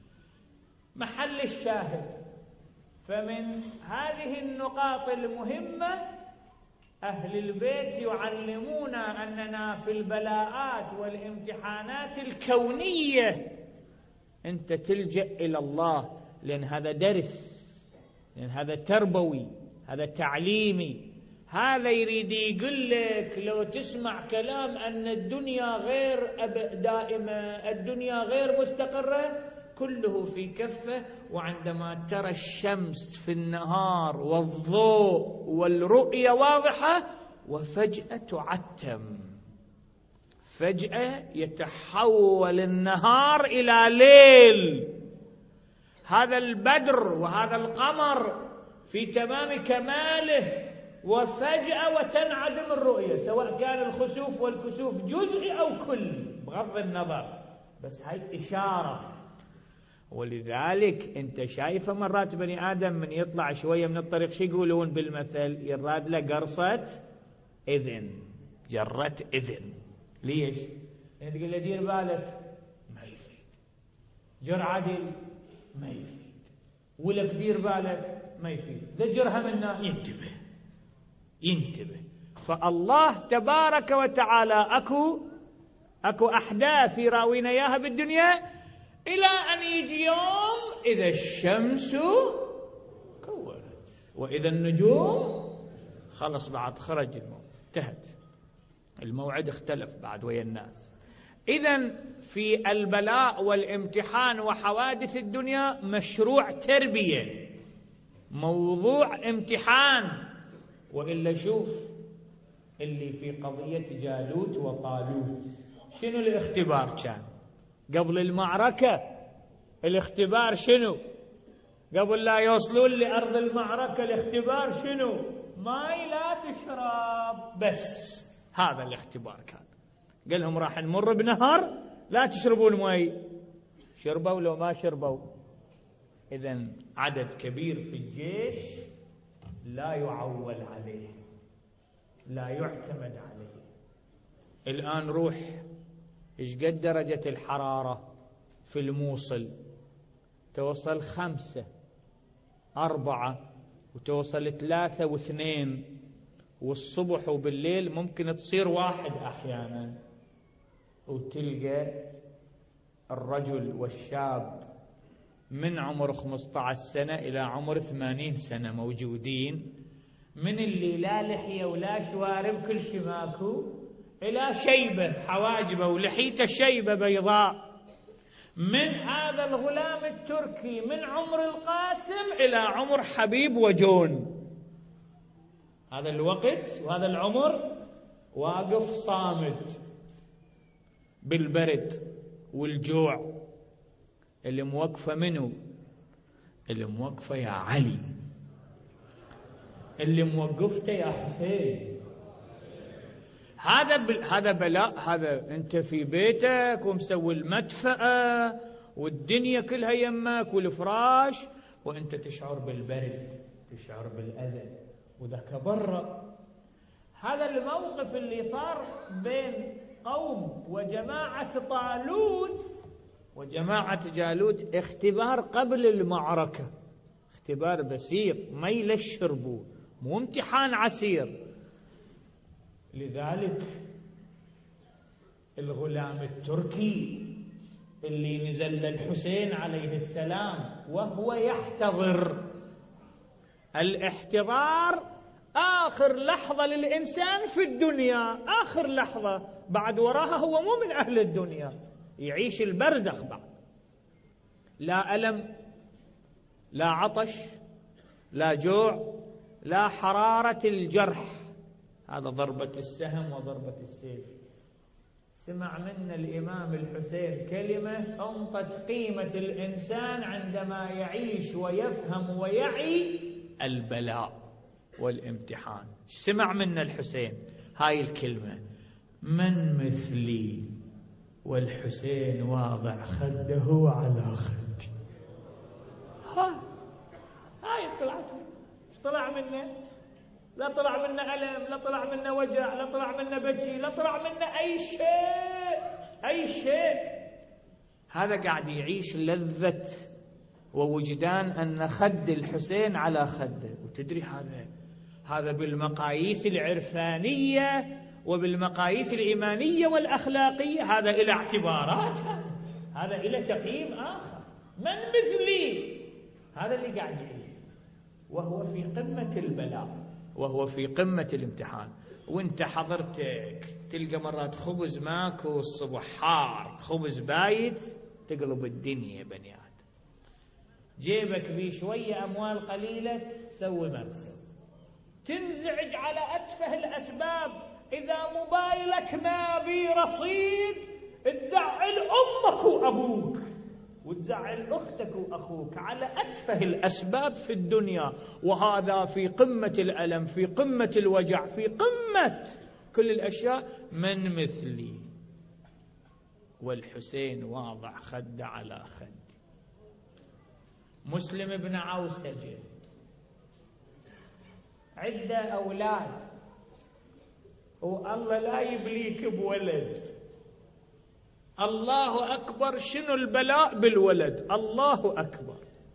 محل الشاهد، فمن هذه النقاط المهمة أهل البيت يعلمونا أننا في البلاءات والامتحانات الكونية أنت تلجأ إلى الله، لأن هذا درس، لأن هذا تربوي، هذا تعليمي. هذا يريد يقول لك لو تسمع كلام أن الدنيا غير دائمة، الدنيا غير مستقرة، كله في كفة. وعندما ترى الشمس في النهار والضوء والرؤية واضحة وفجأة تعتم، فجأة يتحول النهار إلى ليل، هذا البدر وهذا القمر في تمام كماله، وفجأة وتنعدم الرؤية، سواء كان الخسوف والكسوف جزئي أو كلي بغض النظر، بس هاي إشارة. ولذلك أنت شايفة مرات بني آدم من يطلع شوية من الطريق شو يقولون بالمثل؟ يراد له قرصة إذن، جرت إذن. ليش؟ يعني تقول له دير بالك، ما يفيد. جر عدل، ما يفيد. ولك دير بالك، ما يفيد. زجرها منا، ينتبه ينتبه. فالله تبارك وتعالى أكو أكو أحداث يراوينا إياها بالدنيا، إلى أن يجي يوم إذا الشمس كورت وإذا النجوم، خلص بعد خرج الموعد، انتهت الموعد، اختلف بعد ويا الناس. إذن في البلاء والامتحان وحوادث الدنيا مشروع تربية، موضوع امتحان. وإلا شوف اللي في قضية جالوت وطالوت، شنو الاختبار كان قبل المعركة؟ الاختبار شنو؟ قبل لا يوصلون لأرض المعركة الاختبار شنو؟ ماي لا تشرب، بس هذا الاختبار كان. قال لهم راح نمر بنهر لا تشربوا الماء، شربوا لو ما شربوا. إذن عدد كبير في الجيش لا يعول عليه، لا يعتمد عليه. الآن روح إيش قد درجة الحرارة في الموصل؟ توصل خمسة أربعة، وتوصل ثلاثة واثنين، والصبح وبالليل ممكن تصير واحد أحيانا. وتلقى الرجل والشاب من عمر خمسة عشر سنة إلى عمر ثمانين سنة موجودين، من اللي لا لحية ولا شوارب كل شماكو، إلى شيبة حواجبه ولحيته شيبة بيضاء. من هذا الغلام التركي من عمر القاسم إلى عمر حبيب وجون، هذا الوقت وهذا العمر واقف صامت بالبرد والجوع. اللي موقفة منه؟ اللي موقفة يا علي، اللي موقفته يا حسين. هذا بل... هذا بلاء. هذا انت في بيتك ومسوي المدفأة والدنيا كلها يمك والفراش، وانت تشعر بالبرد، تشعر بالأذى، وذاك برا. هذا الموقف اللي صار بين قوم وجماعة طالوت وجماعة جالوت اختبار قبل المعركة، اختبار بسيط ما يلشربوا، مو امتحان عسير. لذلك الغلام التركي اللي نزل للحسين عليه السلام وهو يحتضر، الاحتضار آخر لحظة للإنسان في الدنيا، آخر لحظة، بعد وراها هو مو من أهل الدنيا، يعيش البرزخ بعد. لا ألم، لا عطش، لا جوع، لا حرارة الجرح، هذا ضربة السهم وضربة السيف. سمع منا الإمام الحسين كلمة أنطت قيمة الإنسان عندما يعيش ويفهم ويعي البلاء والامتحان. سمع منا الحسين هاي الكلمة: من مثلي والحسين واضع خده على خدي. ها هاي طلعت، ايش طلع منه؟ لا طلع منه ألم، لا طلع منه وجع، لا طلع منه بكي، لا طلع منه أي شيء، أي شيء. هذا قاعد يعيش لذة ووجدان أن خد الحسين على خده. وتدري هذا هذا بالمقاييس العرفانية وبالمقاييس الإيمانية والأخلاقية هذا إلى اعتبارات، هذا إلى تقييم آخر. من مثلي، هذا اللي قاعد يعيش وهو في قمة البلاء، وهو في قمة الامتحان. وانت حضرتك تلقى مرات خبز ماكو الصبح حار، خبز بايت تقلب الدنيا بني آدم. جيبك بيه شوية أموال قليلة تسوي ما تسوي، تنزعج على أتفه الأسباب. إذا موبايلك ما بي رصيد تزعل أمك وأبوك وتزعل أختك وأخوك على أتفه الأسباب في الدنيا، وهذا في قمة الألم، في قمة الوجع، في قمة كل الأشياء. من مثلي والحسين واضع خد على خد. مسلم بن عوسجة عدة أولاد، والله لا يبليك بولد. الله أكبر، شنو البلاء بالولد، الله أكبر.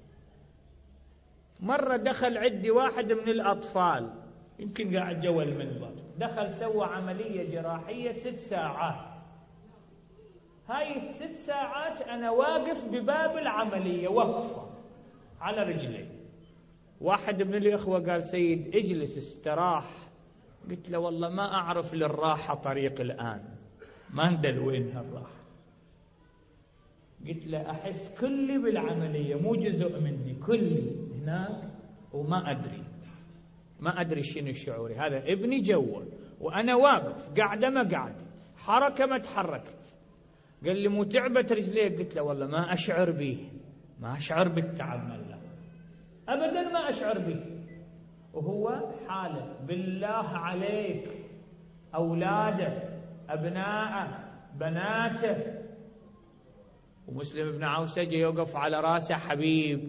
مرة دخل عندي واحد من الأطفال، يمكن قاعد جوا المنبر، دخل سوى عملية جراحية ست ساعات. هاي الست ساعات أنا واقف بباب العملية وقفة على رجلي. واحد من الإخوة قال سيد اجلس استراح. قلت له والله ما أعرف للراحة طريق الآن، ما ندل وين هالراحة. قلت له أحس كلي بالعملية، مو جزء مني، كلي هناك وما أدري ما أدري شنو شعوري. هذا ابني جوا وأنا واقف، قاعدة ما قاعدة، حركة ما تحركت. قال لي مو تعبت رجليك؟ قلت له والله ما أشعر به، ما أشعر بالتعب ملا أبدا، ما أشعر به. وهو حاله بالله عليك أولاده أبناءه بناته. ومسلم بن عوسجة يوقف على راسه حبيب،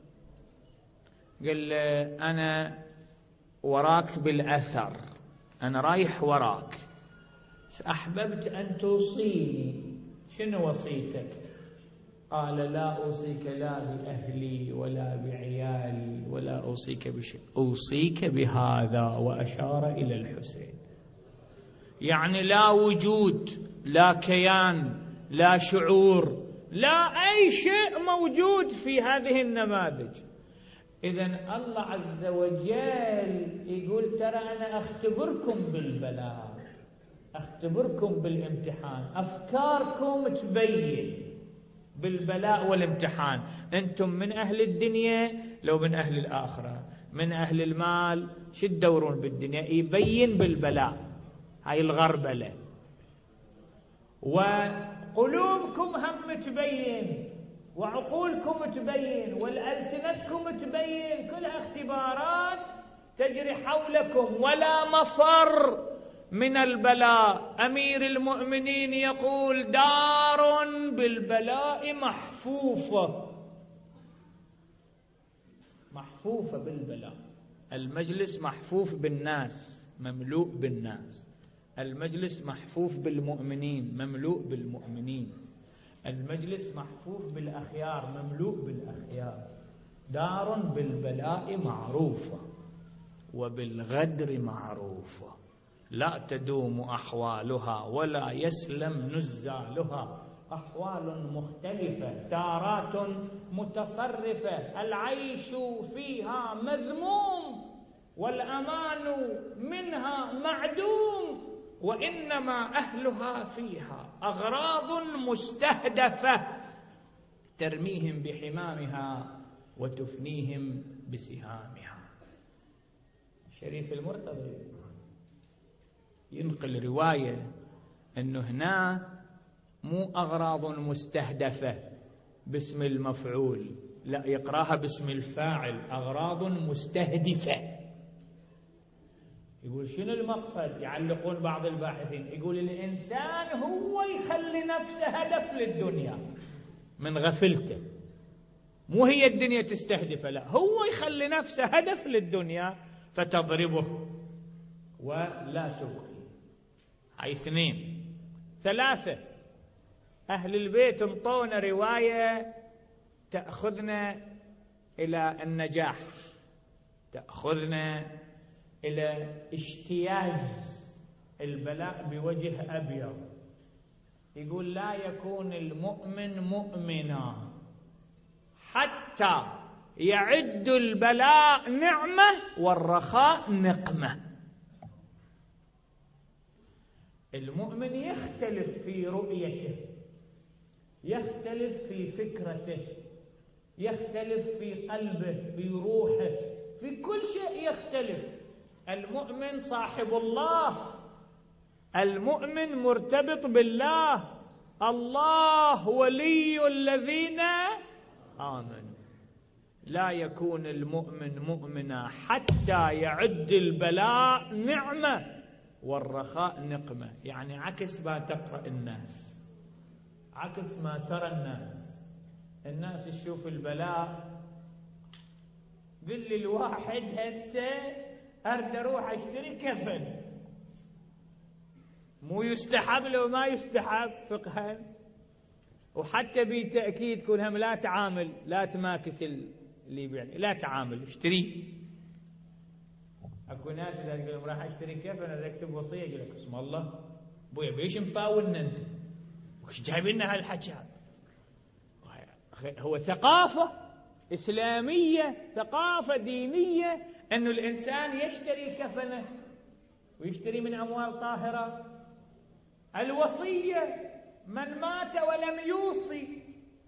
قال له أنا وراك بالأثر، أنا رايح وراك، أحببت أن توصيني. شنو وصيتك؟ قال لا أوصيك لا بأهلي ولا بعيالي ولا أوصيك بشيء، أوصيك بهذا، وأشار إلى الحسين. يعني لا وجود، لا كيان، لا شعور، لا أي شيء موجود في هذه النماذج. إذن الله عز وجل يقول ترى أنا أختبركم بالبلاء، أختبركم بالامتحان، أفكاركم تبين بالبلاء والامتحان. أنتم من أهل الدنيا لو من أهل الآخرة، من أهل المال شو تدورون بالدنيا؟ يبين بالبلاء هاي الغربلة. وقلوبكم هم تبين، وعقولكم تبين، والألسنتكم تبين، كلها اختبارات تجري حولكم ولا مفر من البلاء. أمير المؤمنين يقول دار بالبلاء محفوفة، محفوفة بالبلاء. المجلس محفوف بالناس، مملوء بالناس. المجلس محفوف بالمؤمنين، مملوء بالمؤمنين. المجلس محفوف بالأخيار، مملوء بالأخيار. دار بالبلاء معروفة وبالغدر معروفة، لا تدوم أحوالها ولا يسلم نزالها. أحوال مختلفة، تارات متصرفة، العيش فيها مذموم والأمان منها معدوم، وإنما أهلها فيها أغراض مستهدفة ترميهم بحمامها وتفنيهم بسهامها. شريف المرتضى ينقل رواية أنه هنا مو أغراض مستهدفة باسم المفعول، لا يقراها باسم الفاعل، أغراض مستهدفة. يقول شنو المقصد؟ يعلقون بعض الباحثين يقول الإنسان هو يخلي نفسه هدف للدنيا من غفلته، مو هي الدنيا تستهدفه، لا هو يخلي نفسه هدف للدنيا فتضربه ولا تبقي. هاي اثنين. ثلاثة، أهل البيت انطونا رواية تأخذنا إلى النجاح، تأخذنا إلى اجتياز البلاء بوجه أبيض. يقول لا يكون المؤمن مؤمنا حتى يعد البلاء نعمة والرخاء نقمة. المؤمن يختلف في رؤيته، يختلف في فكرته، يختلف في قلبه، في روحه، في كل شيء يختلف. المؤمن صاحب الله، المؤمن مرتبط بالله، الله ولي الذين آمنوا. لا يكون المؤمن مؤمنا حتى يعد البلاء نعمة والرخاء نقمة. يعني عكس ما تقرأ الناس، عكس ما ترى الناس. الناس تشوف البلاء، قل لي الواحد هسه أرد أروح أشتري كفن، مو يستحب لو ما يستحب فقها، وحتى بتأكيد كل هم لا تعامل، لا تماكس اللي يبيعني، لا تعامل اشتريه. اكو ناس اذا تقول لهم راح اشتري كفن اذا اكتب وصيه يقول لك اسم الله ابويا بيش مفاولنا انت؟ وش جايب لنا هالحكي هذا؟ هو ثقافه اسلاميه، ثقافه دينيه، انه الانسان يشتري كفنه ويشتري من اموال طاهره. الوصيه من مات ولم يوصي،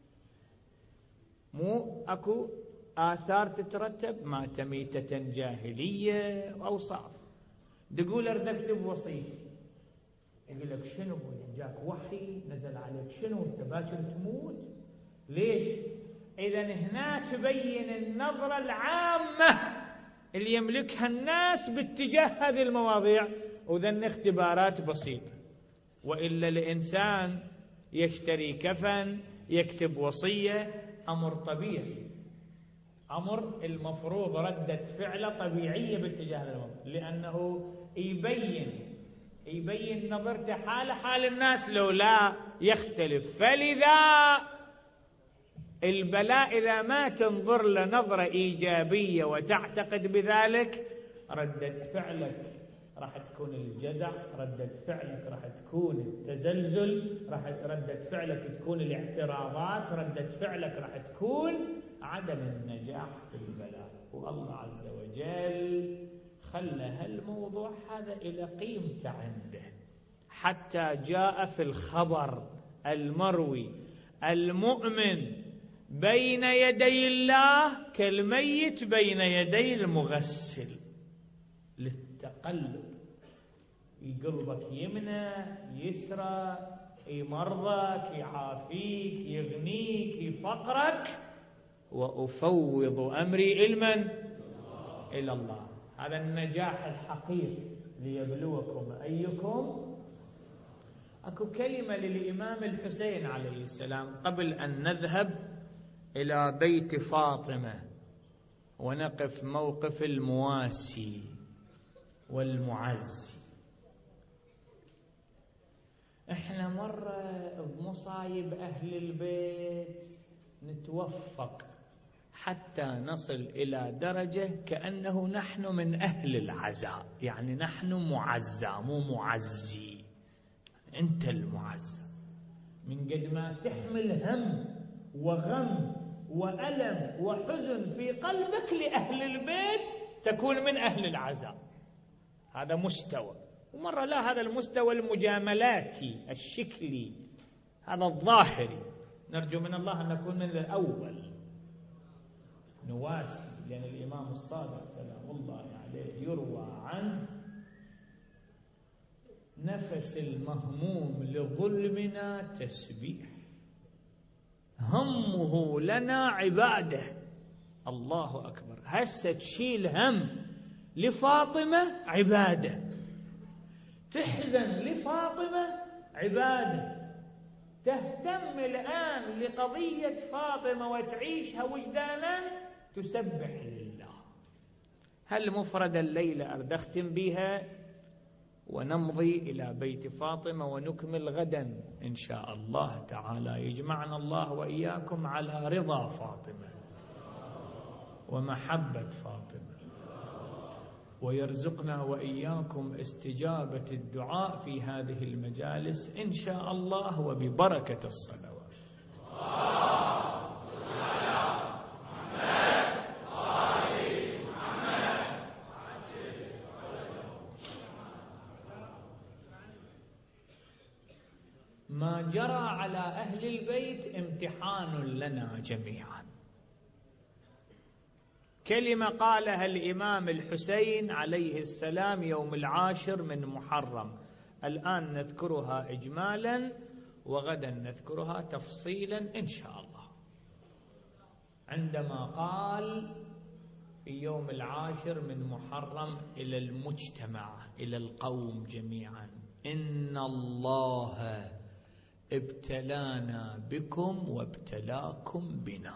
مو اكو آثار تترتب، مات ميتة جاهلية وأوصاف. تقول أريد أكتب وصيتي، يقول لك شنو بوي؟ جاك وحي نزل عليك شنو؟ أنت باكر تموت؟ ليش؟ إذا هنا تبين النظرة العامة اللي يملكها الناس باتجاه هذه المواضيع، وذن اختبارات بسيطة. وإلا الإنسان يشتري كفن، يكتب وصية، أمر طبيعي، أمر المفروض ردة فعله طبيعية باتجاه الموضوع، لأنه يبين يبين نظرته حال حال الناس لو لا يختلف. فلذا البلاء إذا ما تنظر له نظرة إيجابية وتعتقد بذلك، ردة فعلك راح تكون الجزع، ردة فعلك راح تكون التزلزل، راح ردة فعلك تكون الاعتراضات، ردة فعلك راح تكون عدم النجاح في البلاء. والله عز وجل خلى هالموضوع هذا إلى قيمته عنده، حتى جاء في الخبر المروي المؤمن بين يدي الله كالميت بين يدي المغسل، للتقلب. قلبك يمنى يسرى، يمرضك يعافيك يغنيك يفقرك، وأفوض أمري إلمن إلى الله. هذا النجاح الحقيقي، ليبلوكم أيكم. أكو كلمة للإمام الحسين عليه السلام قبل أن نذهب إلى بيت فاطمة ونقف موقف المواسي والمعزي. احنا مرة بمصايب أهل البيت نتوفق حتى نصل إلى درجة كأنه نحن من أهل العزاء، يعني نحن معزى مو معزي، أنت المعزى. من قد ما تحمل هم وغم وألم وحزن في قلبك لأهل البيت تكون من أهل العزاء. هذا مستوى. ومرة لا، هذا المستوى المجاملاتي الشكلي، هذا الظاهري. نرجو من الله أن نكون من الأول نواسي، لأن الإمام الصادق سلام الله عليه يروى عنه نفس المهموم لظلمنا تسبيح، همه لنا عباده. الله أكبر. هسه تشيل هم لفاطمة عبادة، تحزن لفاطمة عبادة، تهتم الآن لقضية فاطمة وتعيشها وجدانا، تسبح لله. هل مفرد الليلة أريد أختم بها ونمضي إلى بيت فاطمة ونكمل غدا إن شاء الله تعالى. يجمعنا الله وإياكم على رضا فاطمة ومحبة فاطمة، ويرزقنا وإياكم استجابة الدعاء في هذه المجالس إن شاء الله وببركة الصلوات. ما جرى على أهل البيت امتحان لنا جميعا. كلمة قالها الإمام الحسين عليه السلام يوم العاشر من محرم، الآن نذكرها إجمالا وغدا نذكرها تفصيلا إن شاء الله. عندما قال في يوم العاشر من محرم إلى المجتمع، إلى القوم جميعا: إن الله ابتلانا بكم وابتلاكم بنا.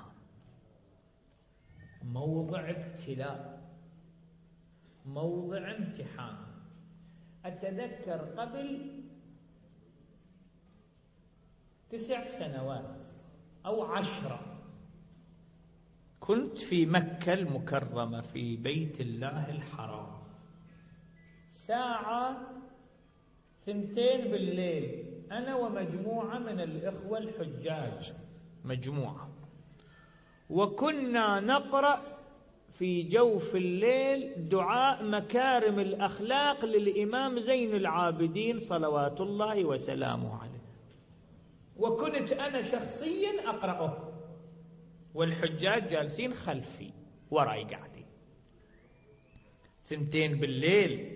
موضع ابتلاء، موضع امتحان. أتذكر قبل تسع سنوات أو عشرة كنت في مكة المكرمة في بيت الله الحرام، ساعة ثنتين بالليل، أنا ومجموعة من الإخوة الحجاج، مجموعة، وكنا نقرأ في جوف الليل دعاء مكارم الأخلاق للإمام زين العابدين صلوات الله وسلامه عليه، وكنت أنا شخصيا أقرأه والحجاج جالسين خلفي وراي قاعدين. ثنتين بالليل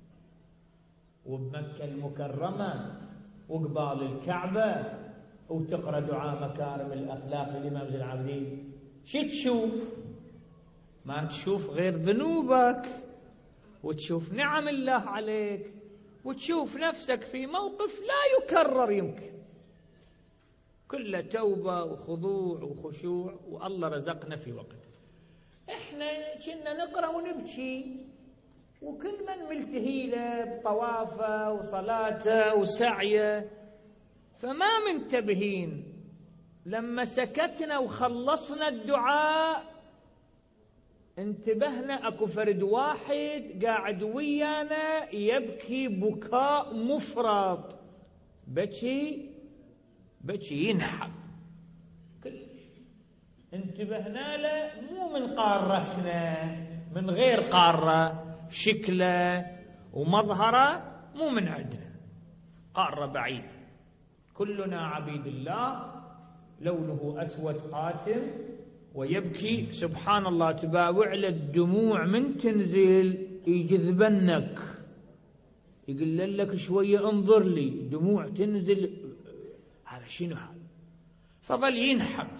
وبمكة المكرمة وقبال الكعبة وتقرأ دعاء مكارم الأخلاق للإمام زين العابدين، شو تشوف؟ ما تشوف غير ذنوبك، وتشوف نعم الله عليك، وتشوف نفسك في موقف لا يكرر يمكن، كل توبة وخضوع وخشوع، والله رزقنا في وقت. احنا كنا نقرأ ونبكي، وكل من ملتهي له بطوافه وصلاته وسعيه، فما منتبهين. لما سكتنا وخلصنا الدعاء انتبهنا اكو فرد واحد قاعد ويانا يبكي بكاء مفرط، بكي بكي ينحب كلش. انتبهنا له مو من قارتنا، من غير قارة، شكله ومظهره مو من عندنا، قارة بعيد. كلنا عبيد الله، لونه أسود قاتم ويبكي، سبحان الله تباوع له الدموع من تنزل يجذبنك، يقول لك شوية انظر لي، دموع تنزل، هذا شنو هذا؟ فظل ينحب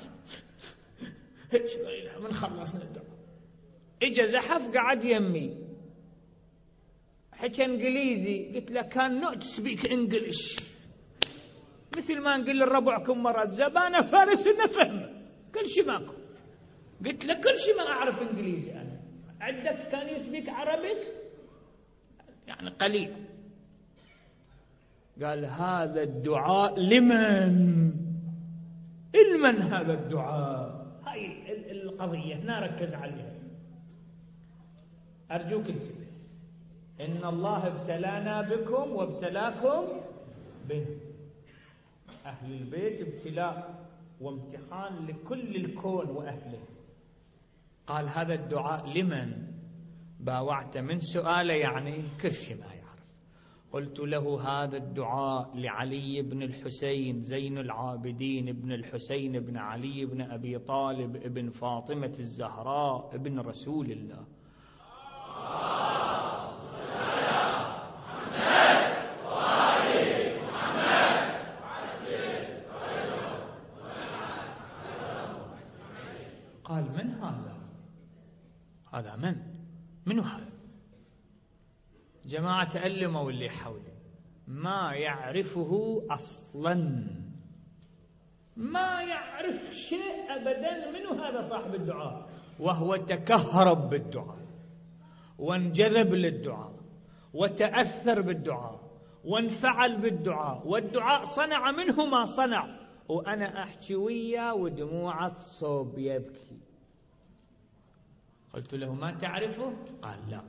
من خلصنا الدعاء. اجا زحف قعد يمي، حكى انجليزي، قلت له كان نوت سبيك انجلش، مثل ما نقول لربعكم مرات زبانه فارس نفهم كل شيء ماكو. قلت له كل شيء ما اعرف انجليزي انا، عندك كان يسبيك عربيك؟ يعني قليل. قال هذا الدعاء لمن؟ لمن هذا الدعاء؟ هاي القضية هنا ركز عليها. أرجوك انتبه، إن الله ابتلانا بكم وابتلاكم به. أهل البيت ابتلاء وامتحان لكل الكون وأهله. قال هذا الدعاء لمن؟ باوعت من سؤاله يعني كل شيء ما يعرف. قلت له هذا الدعاء لعلي بن الحسين زين العابدين بن الحسين بن علي بن أبي طالب ابن فاطمة الزهراء ابن رسول الله. قال من هذا؟ هذا من؟ منو هذا؟ جماعة تألموا اللي حولي، ما يعرفه أصلا، ما يعرف شيء أبدا منه هذا صاحب الدعاء، وهو تكهرب بالدعاء وانجذب للدعاء وتأثر بالدعاء وانفعل بالدعاء، والدعاء صنع منه ما صنع، وأنا أحكي وياه ودموعة صوب يبكي. قلت له ما تعرفه؟ قال لا.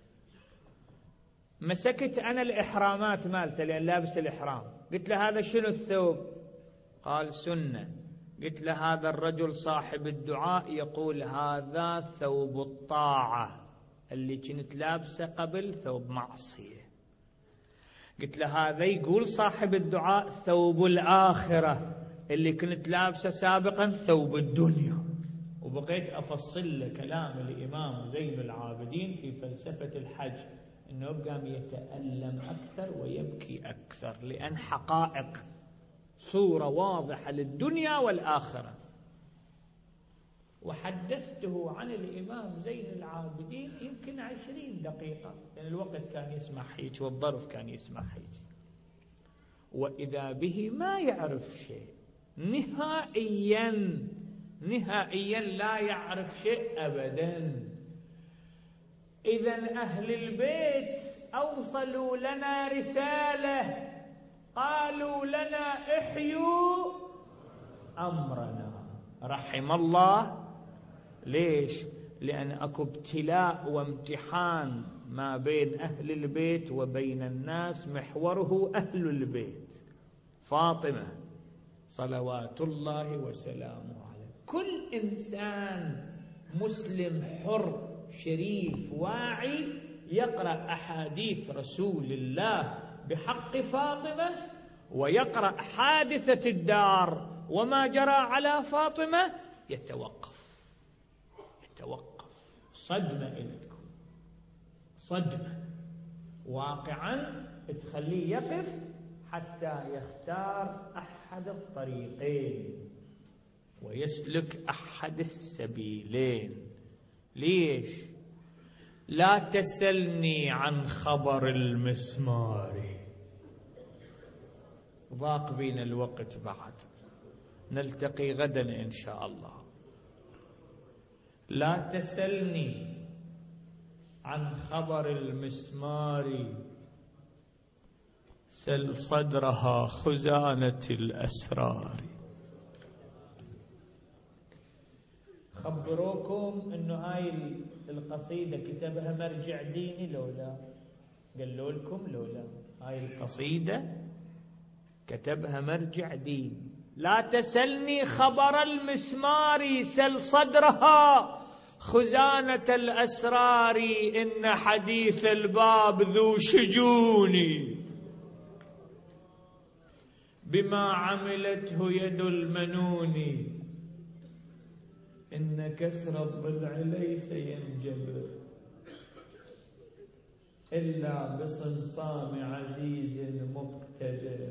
مسكت أنا الإحرامات مالته لأن لابس الإحرام، قلت له هذا شنو الثوب؟ قال سنة. قلت له هذا الرجل صاحب الدعاء يقول هذا ثوب الطاعة، اللي كنت لابسه قبل ثوب معصية. قلت له هذا يقول صاحب الدعاء ثوب الآخرة، اللي كنت لابسه سابقا ثوب الدنيا. وبقيت أفصل له كلام الإمام زين العابدين في فلسفة الحج، إنه يبقى يتألم أكثر ويبكي أكثر، لأن حقائق صورة واضحة للدنيا والآخرة. وحدثته عن الإمام زين العابدين يمكن عشرين دقيقة، لأن الوقت كان يسمح هيك والظرف كان يسمح هيك، وإذا به ما يعرف شيء نهائيا، نهائيا لا يعرف شيء أبدا. إذن أهل البيت أوصلوا لنا رسالة، قالوا لنا احيوا أمرنا. رحم الله. ليش؟ لأن أكو ابتلاء وامتحان ما بين أهل البيت وبين الناس، محوره أهل البيت. فاطمة صلوات الله وسلامه عليه. كل إنسان مسلم حر شريف واعي يقرأ أحاديث رسول الله بحق فاطمة، ويقرأ حادثة الدار وما جرى على فاطمة، يتوقف يتوقف صدمة إلتكم، صدمة واقعا تخليه يقف حتى يختار أحد الطريقين ويسلك أحد السبيلين. ليش؟ لا تسلني عن خبر المسمار، ضاق بينا الوقت بعد، نلتقي غدا إن شاء الله. لا تسلني عن خبر المسمار، سل صدرها خزانة الأسرار. خبروكم إنه هاي القصيدة كتبها مرجع ديني لولا؟ قالوا لكم لولا؟ هاي القصيدة كتبها مرجع ديني. لا تسلني خبر المسمار، سل صدرها خزانة الأسرار، إن حديث الباب ذو شجون، بما عملته يد المنون، إن كسر الضلع ليس ينجبر إلا بصنصام عزيز مقتدر.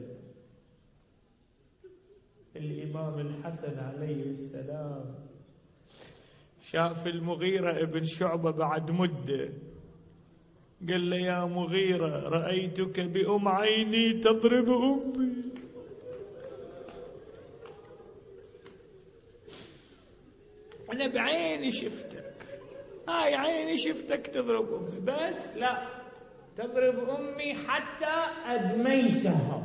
الإمام الحسن عليه السلام شاف المغيرة ابن شعبة بعد مدة، قال له يا مغيرة رأيتك بأم عيني تضرب أمي. أنا بعيني شفتك، هاي عيني شفتك تضرب أمي، بس لا تضرب أمي حتى أدميتها.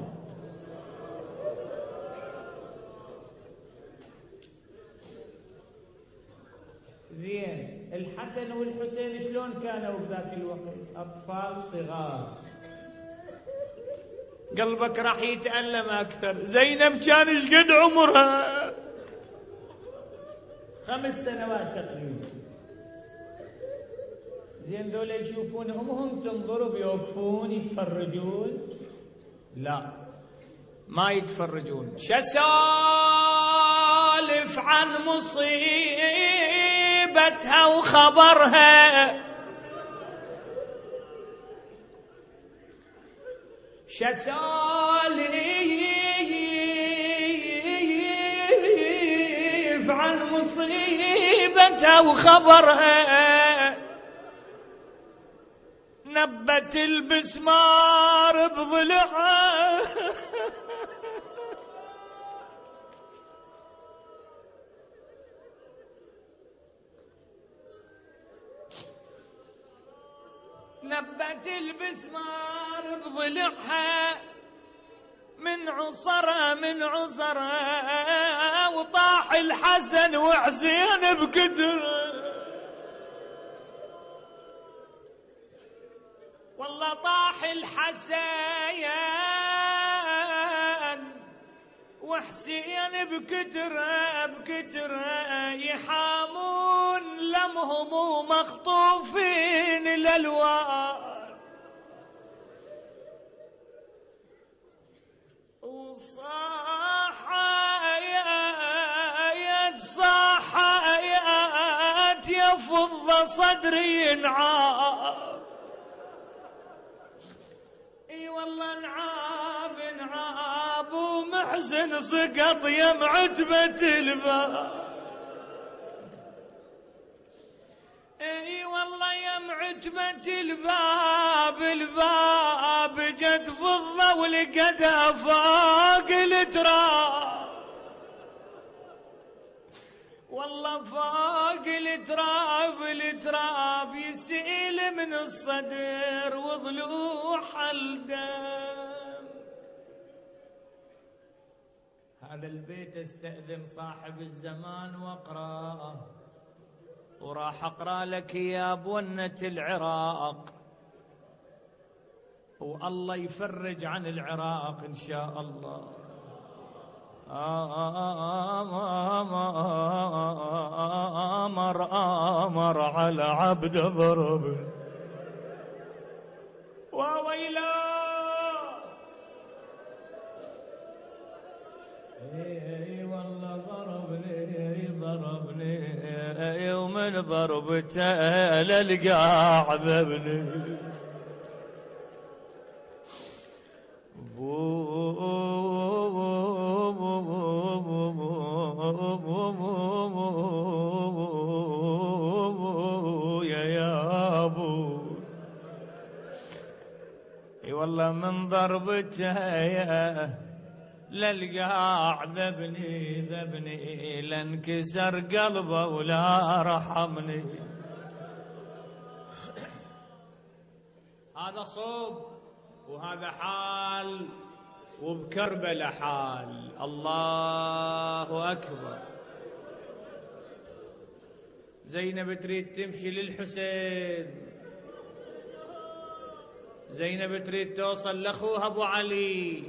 زين، الحسن والحسين شلون كانوا بذاك الوقت؟ أطفال صغار. قلبك راح يتألم أكثر. زينب كان ايش قد عمرها؟ خمس سنوات تقريبا. زين، ذولا يشوفون أمهم تنظر بيوقفون يتفرجون؟ لا، ما يتفرجون. شسالف عن مصيبتها وخبرها، شسالف عن مصيبتها وخبرها، نبت البسمار بضلعها نبت البسمار بضلعها من عصرة من عصرة وطاح الحسن وحسين بكتره والله طاح الحسين وحسين بكتره بكتره يحامون لمهم مخطوفين للوار وصاح آيات صاح آيات يفض صدري انعاب اي والله انعاب انعاب ومحزن سقط يم عتبة الباب اي والله يم عتبة الباب الباب جت فضة ولقتها فوق التراب والله فوق التراب التراب يسيل من الصدر وضلوح الدم. هذا البيت استأذن صاحب الزمان واقرأه وراح اقرا لك يا بونة العراق والله يفرج عن العراق ان شاء الله. امر امر على عبد ضرب وويلا اي والله ضربني ضربني ومن ضربته للقاع عذبني والله من ضربته للقاع ذبني ذبني لانكسر قلبه ولا رحمني. هذا صوب وهذا حال وبكربلاء حال. الله أكبر. زينب تريد تمشي للحسين، زينب تريد توصل لأخوها أبو علي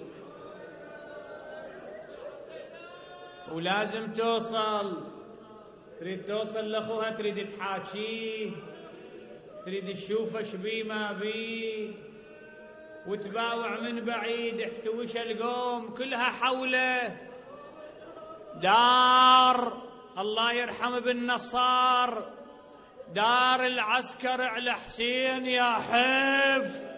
ولازم توصل، تريد توصل لأخوها، تريد تحاكيه، تريد تشوفه شبيه ما بيه وتباوع من بعيد. احتوش القوم كلها حوله دار الله يرحم ابن نصار، دار العسكر على حسين يا حف،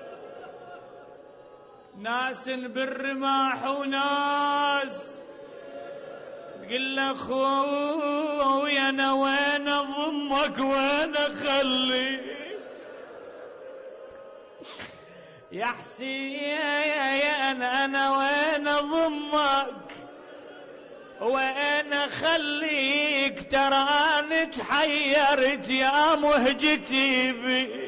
ناس بالرماح وناس تقول له خويا انا وين اضمك وين اخليك يا حسين، انا وين اضمك وين اخليك، تراني تحيرت يا مهجتي بي.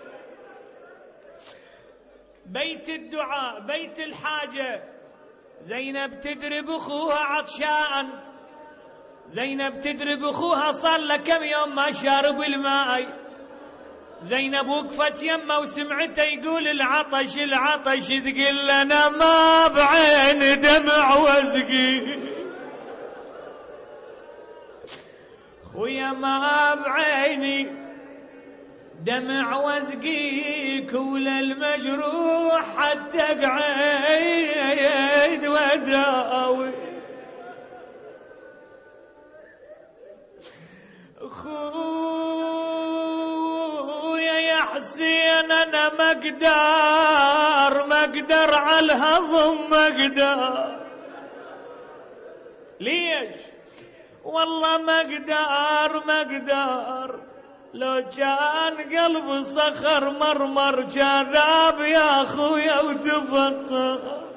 بيت الدعاء بيت الحاجة. زينب تدري بأخوها عطشان، زينب تدري بأخوها صار له كم يوم ما شارب الماء. زينب وقفت يمه وسمعته يقول العطش العطش، تقول انا ما بعين دمع وازقي خويا ما بعيني دمع وازقيك ولا المجروح حتى قعيد وداوي. خويا يا حسين انا ما اقدر ما اقدر على الهضم ما اقدر. ليش؟ والله ما اقدر ما اقدر لو كان قلب صخر مرمر كان ذاب يا أخويا وتفطر.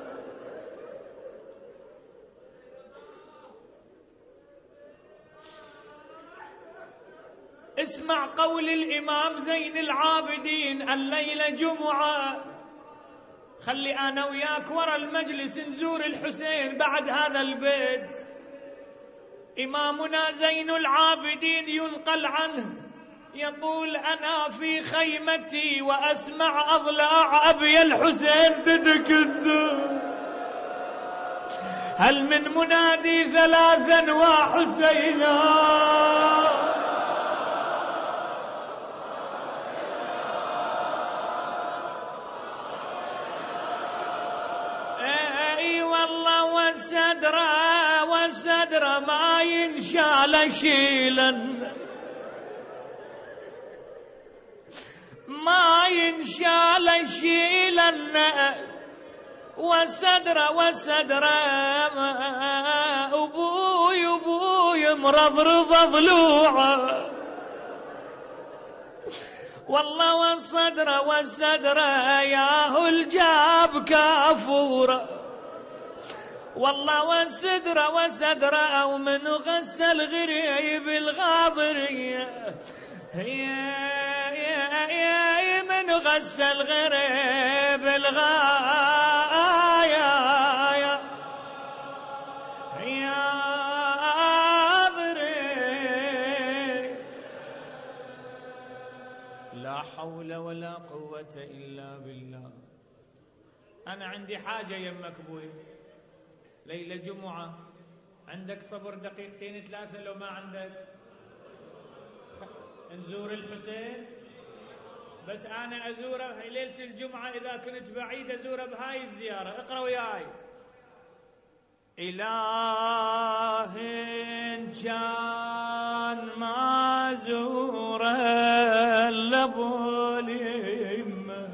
اسمع قول الإمام زين العابدين الليلة جمعة، خلي أنا وياك ورا المجلس نزور الحسين بعد هذا البيت. إمامنا زين العابدين ينقل عنه يقول أنا في خيمتي وأسمع أضلاع أبي الحسين تدكز، هل من منادي ثلاثا وحسينا، اي والله والصدر والصدر ما ينشال شيلا، ما ينشال شيلا، والصدر والصدر أبوي أبوي مرضرض ضلوعه، والله والصدر والصدر ياهو الجاب كافوره، والله والصدر والصدر أو من غسل غريب الغابرية، يا يا يا من غسل غريب الغاية يا بري. لا حول ولا قوة إلا بالله. أنا عندي حاجة يمك بوي، ليلة جمعة، عندك صبر دقيقتين ثلاثة؟ لو ما عندك نزور الحسين، بس أنا أزوره ليلة الجمعة، إذا كنت بعيد أزوره بهاي الزيارة. اقرأ وياي. إله كان ما زوره لبوليمه،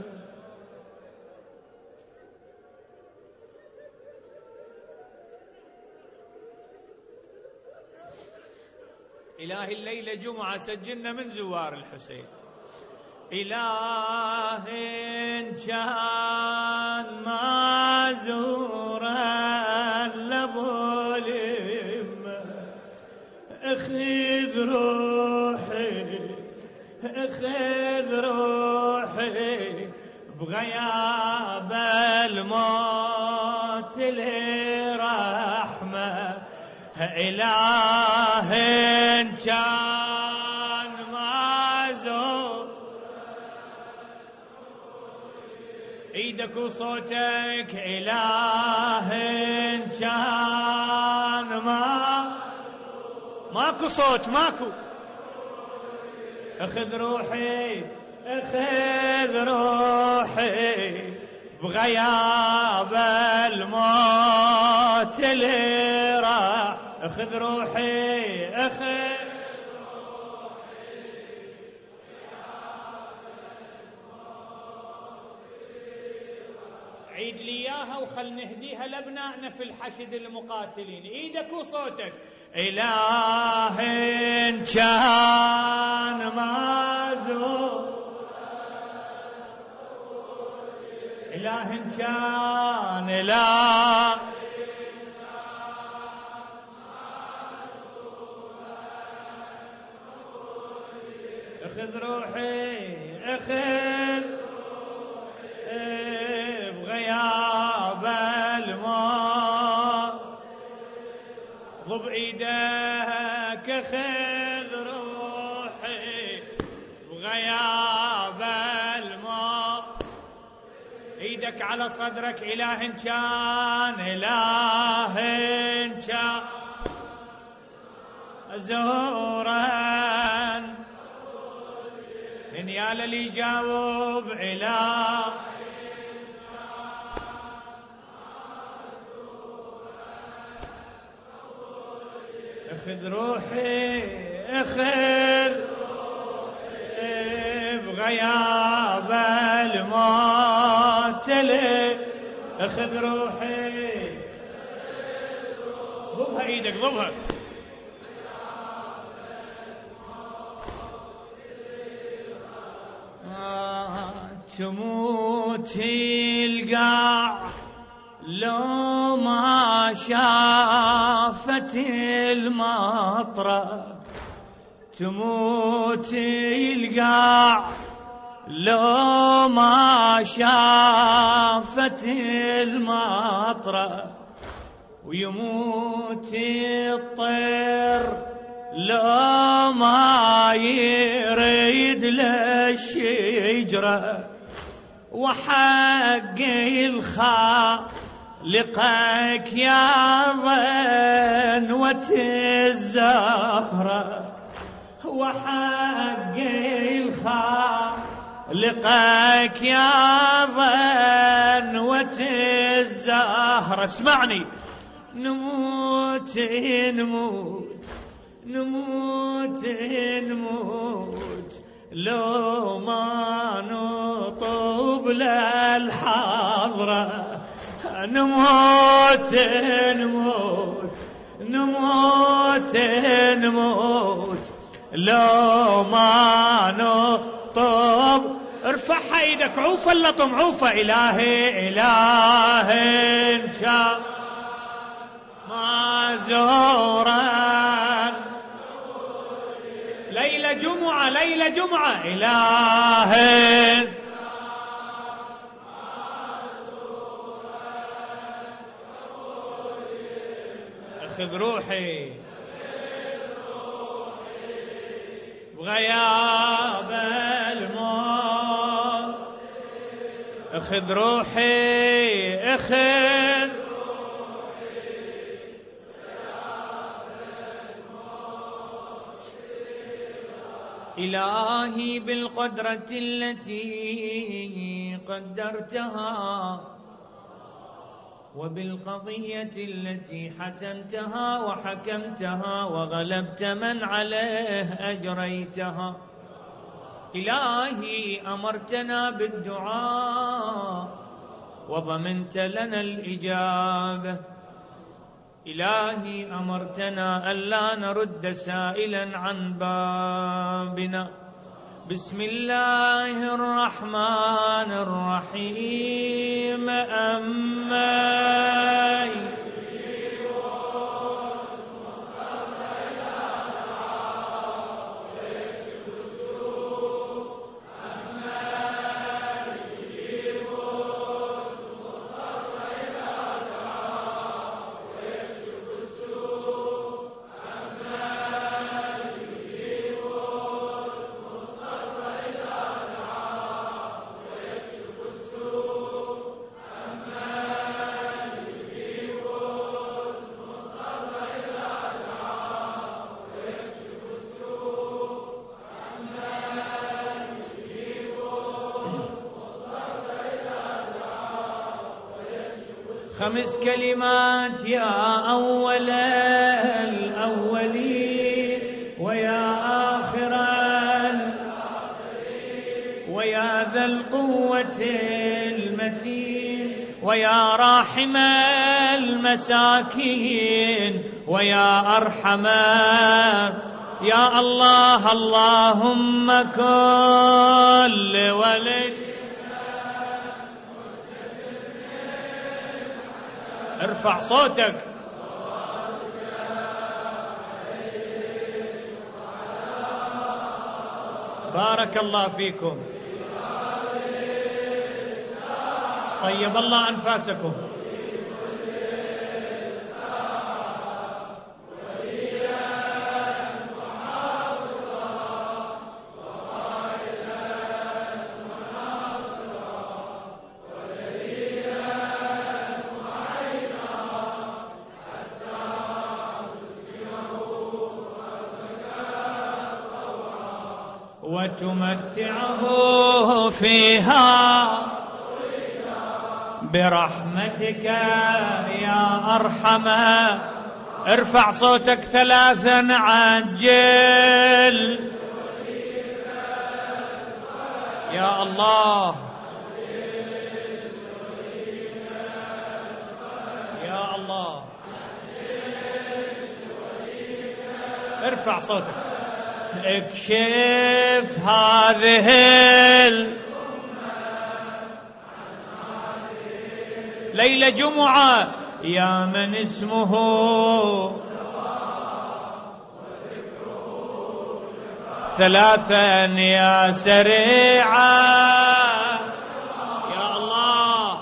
إلهي الليلة جمعة سجلنا من زوار الحسين. إله كان ما زورا لبوليمه، اخذ روحي اخذ روحي بغياب الموت لرحمة، إله كان ما زور. ايدك وصوتك. إله كان ما ماكو صوت ماكو. اخذ روحي اخذ روحي بغياب الموت اللي راح، اخذ روحي اخذ عيد لي اياها وخل نهديها لابنائنا في الحشد المقاتلين. ايدك وصوتك. إله كان مازور، إله كان إله اخذ روحي اخذ بغياب الموت، ضب ايدك اخذ روحي بغياب الموت، ايدك على صدرك. إله كان إله كان زورا، من يال اللي يجاوب. إله اخذ روحي اخذ بغياب الموت لي، اخذ روحي. ضبها ايدك ضبها. تموت القاع لو ما شافت المطرة، تموت القاع لو ما شافت المطرة، ويموت الطير لو ما يريد للشجرة، وحق الخالقك يا ظنوة الزهرة، وحق الخالقك يا ظنوة الزهرة. اسمعني، نموت نموت نموت نموت لو ما نطوب للحضرة، نموت نموت نموت نموت لو ما نطوب. ارفع ايدك، عوفة اللطم، عوفة. إلهي إلهي شاء ما زورا، ليلة جمعة ليلة جمعة. إلهي أخذ روحي بغياب الموت، أخذ روحي أخذ إلهي بالقدرة التي قدرتها، وبالقضية التي حتمتها وحكمتها، وغلبت من عليه أجريتها. إلهي أمرتنا بالدعاء وضمنت لنا الإجابة. إلهي أمرتنا ألا نرد سائلا عن بابنا. بسم الله الرحمن الرحيم. أما خمس كلمات يا أول الأولين، ويا آخر الآخرين، ويا ذا القوة المتين، ويا راحم المساكين، ويا أرحم. يا الله اللهم كل ولي. ارفع صوتك. بارك الله فيكم، طيب الله أنفاسكم. وتمتعه فيها برحمتك يا أرحم. ارفع صوتك ثلاثا عجل. يا الله يا الله، ارفع صوتك. اكشف هذه ليلة جمعة يا من اسمه ثلاثا يا سريعا يا الله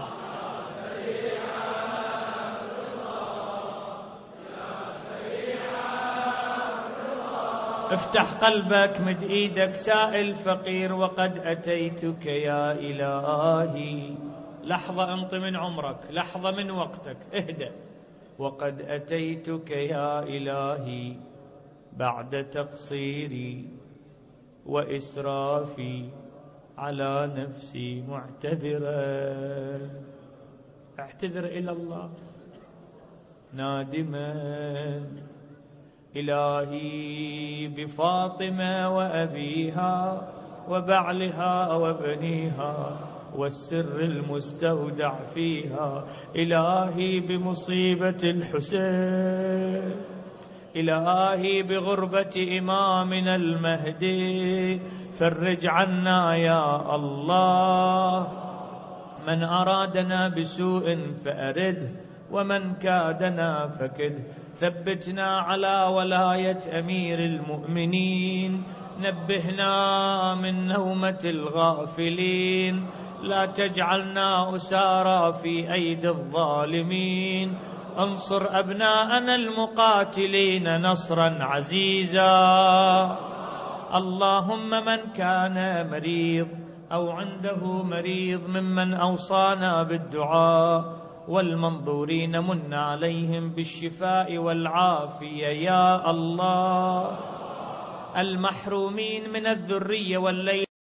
افتح قلبك مد ايدك سائل فقير وقد اتيتك يا الهي. لحظة انط من عمرك، لحظة من وقتك، اهدأ. وقد اتيتك يا الهي بعد تقصيري وإسرافي على نفسي معتذرا. اعتذر إلى الله نادما. إلهي بفاطمة وأبيها وبعلها وابنيها والسر المستودع فيها. إلهي بمصيبة الحسين. إلهي بغربة إمامنا المهدي فرج عنا يا الله. من أرادنا بسوء فأرده ومن كادنا فكده. ثبتنا على ولاية أمير المؤمنين. نبهنا من نومة الغافلين. لا تجعلنا أسارى في أيدي الظالمين. انصر أبناءنا المقاتلين نصرا عزيزا. اللهم من كان مريض أو عنده مريض ممن أوصانا بالدعاء والمنظورين من عليهم بالشفاء والعافية يا الله. المحرومين من الذرية والليل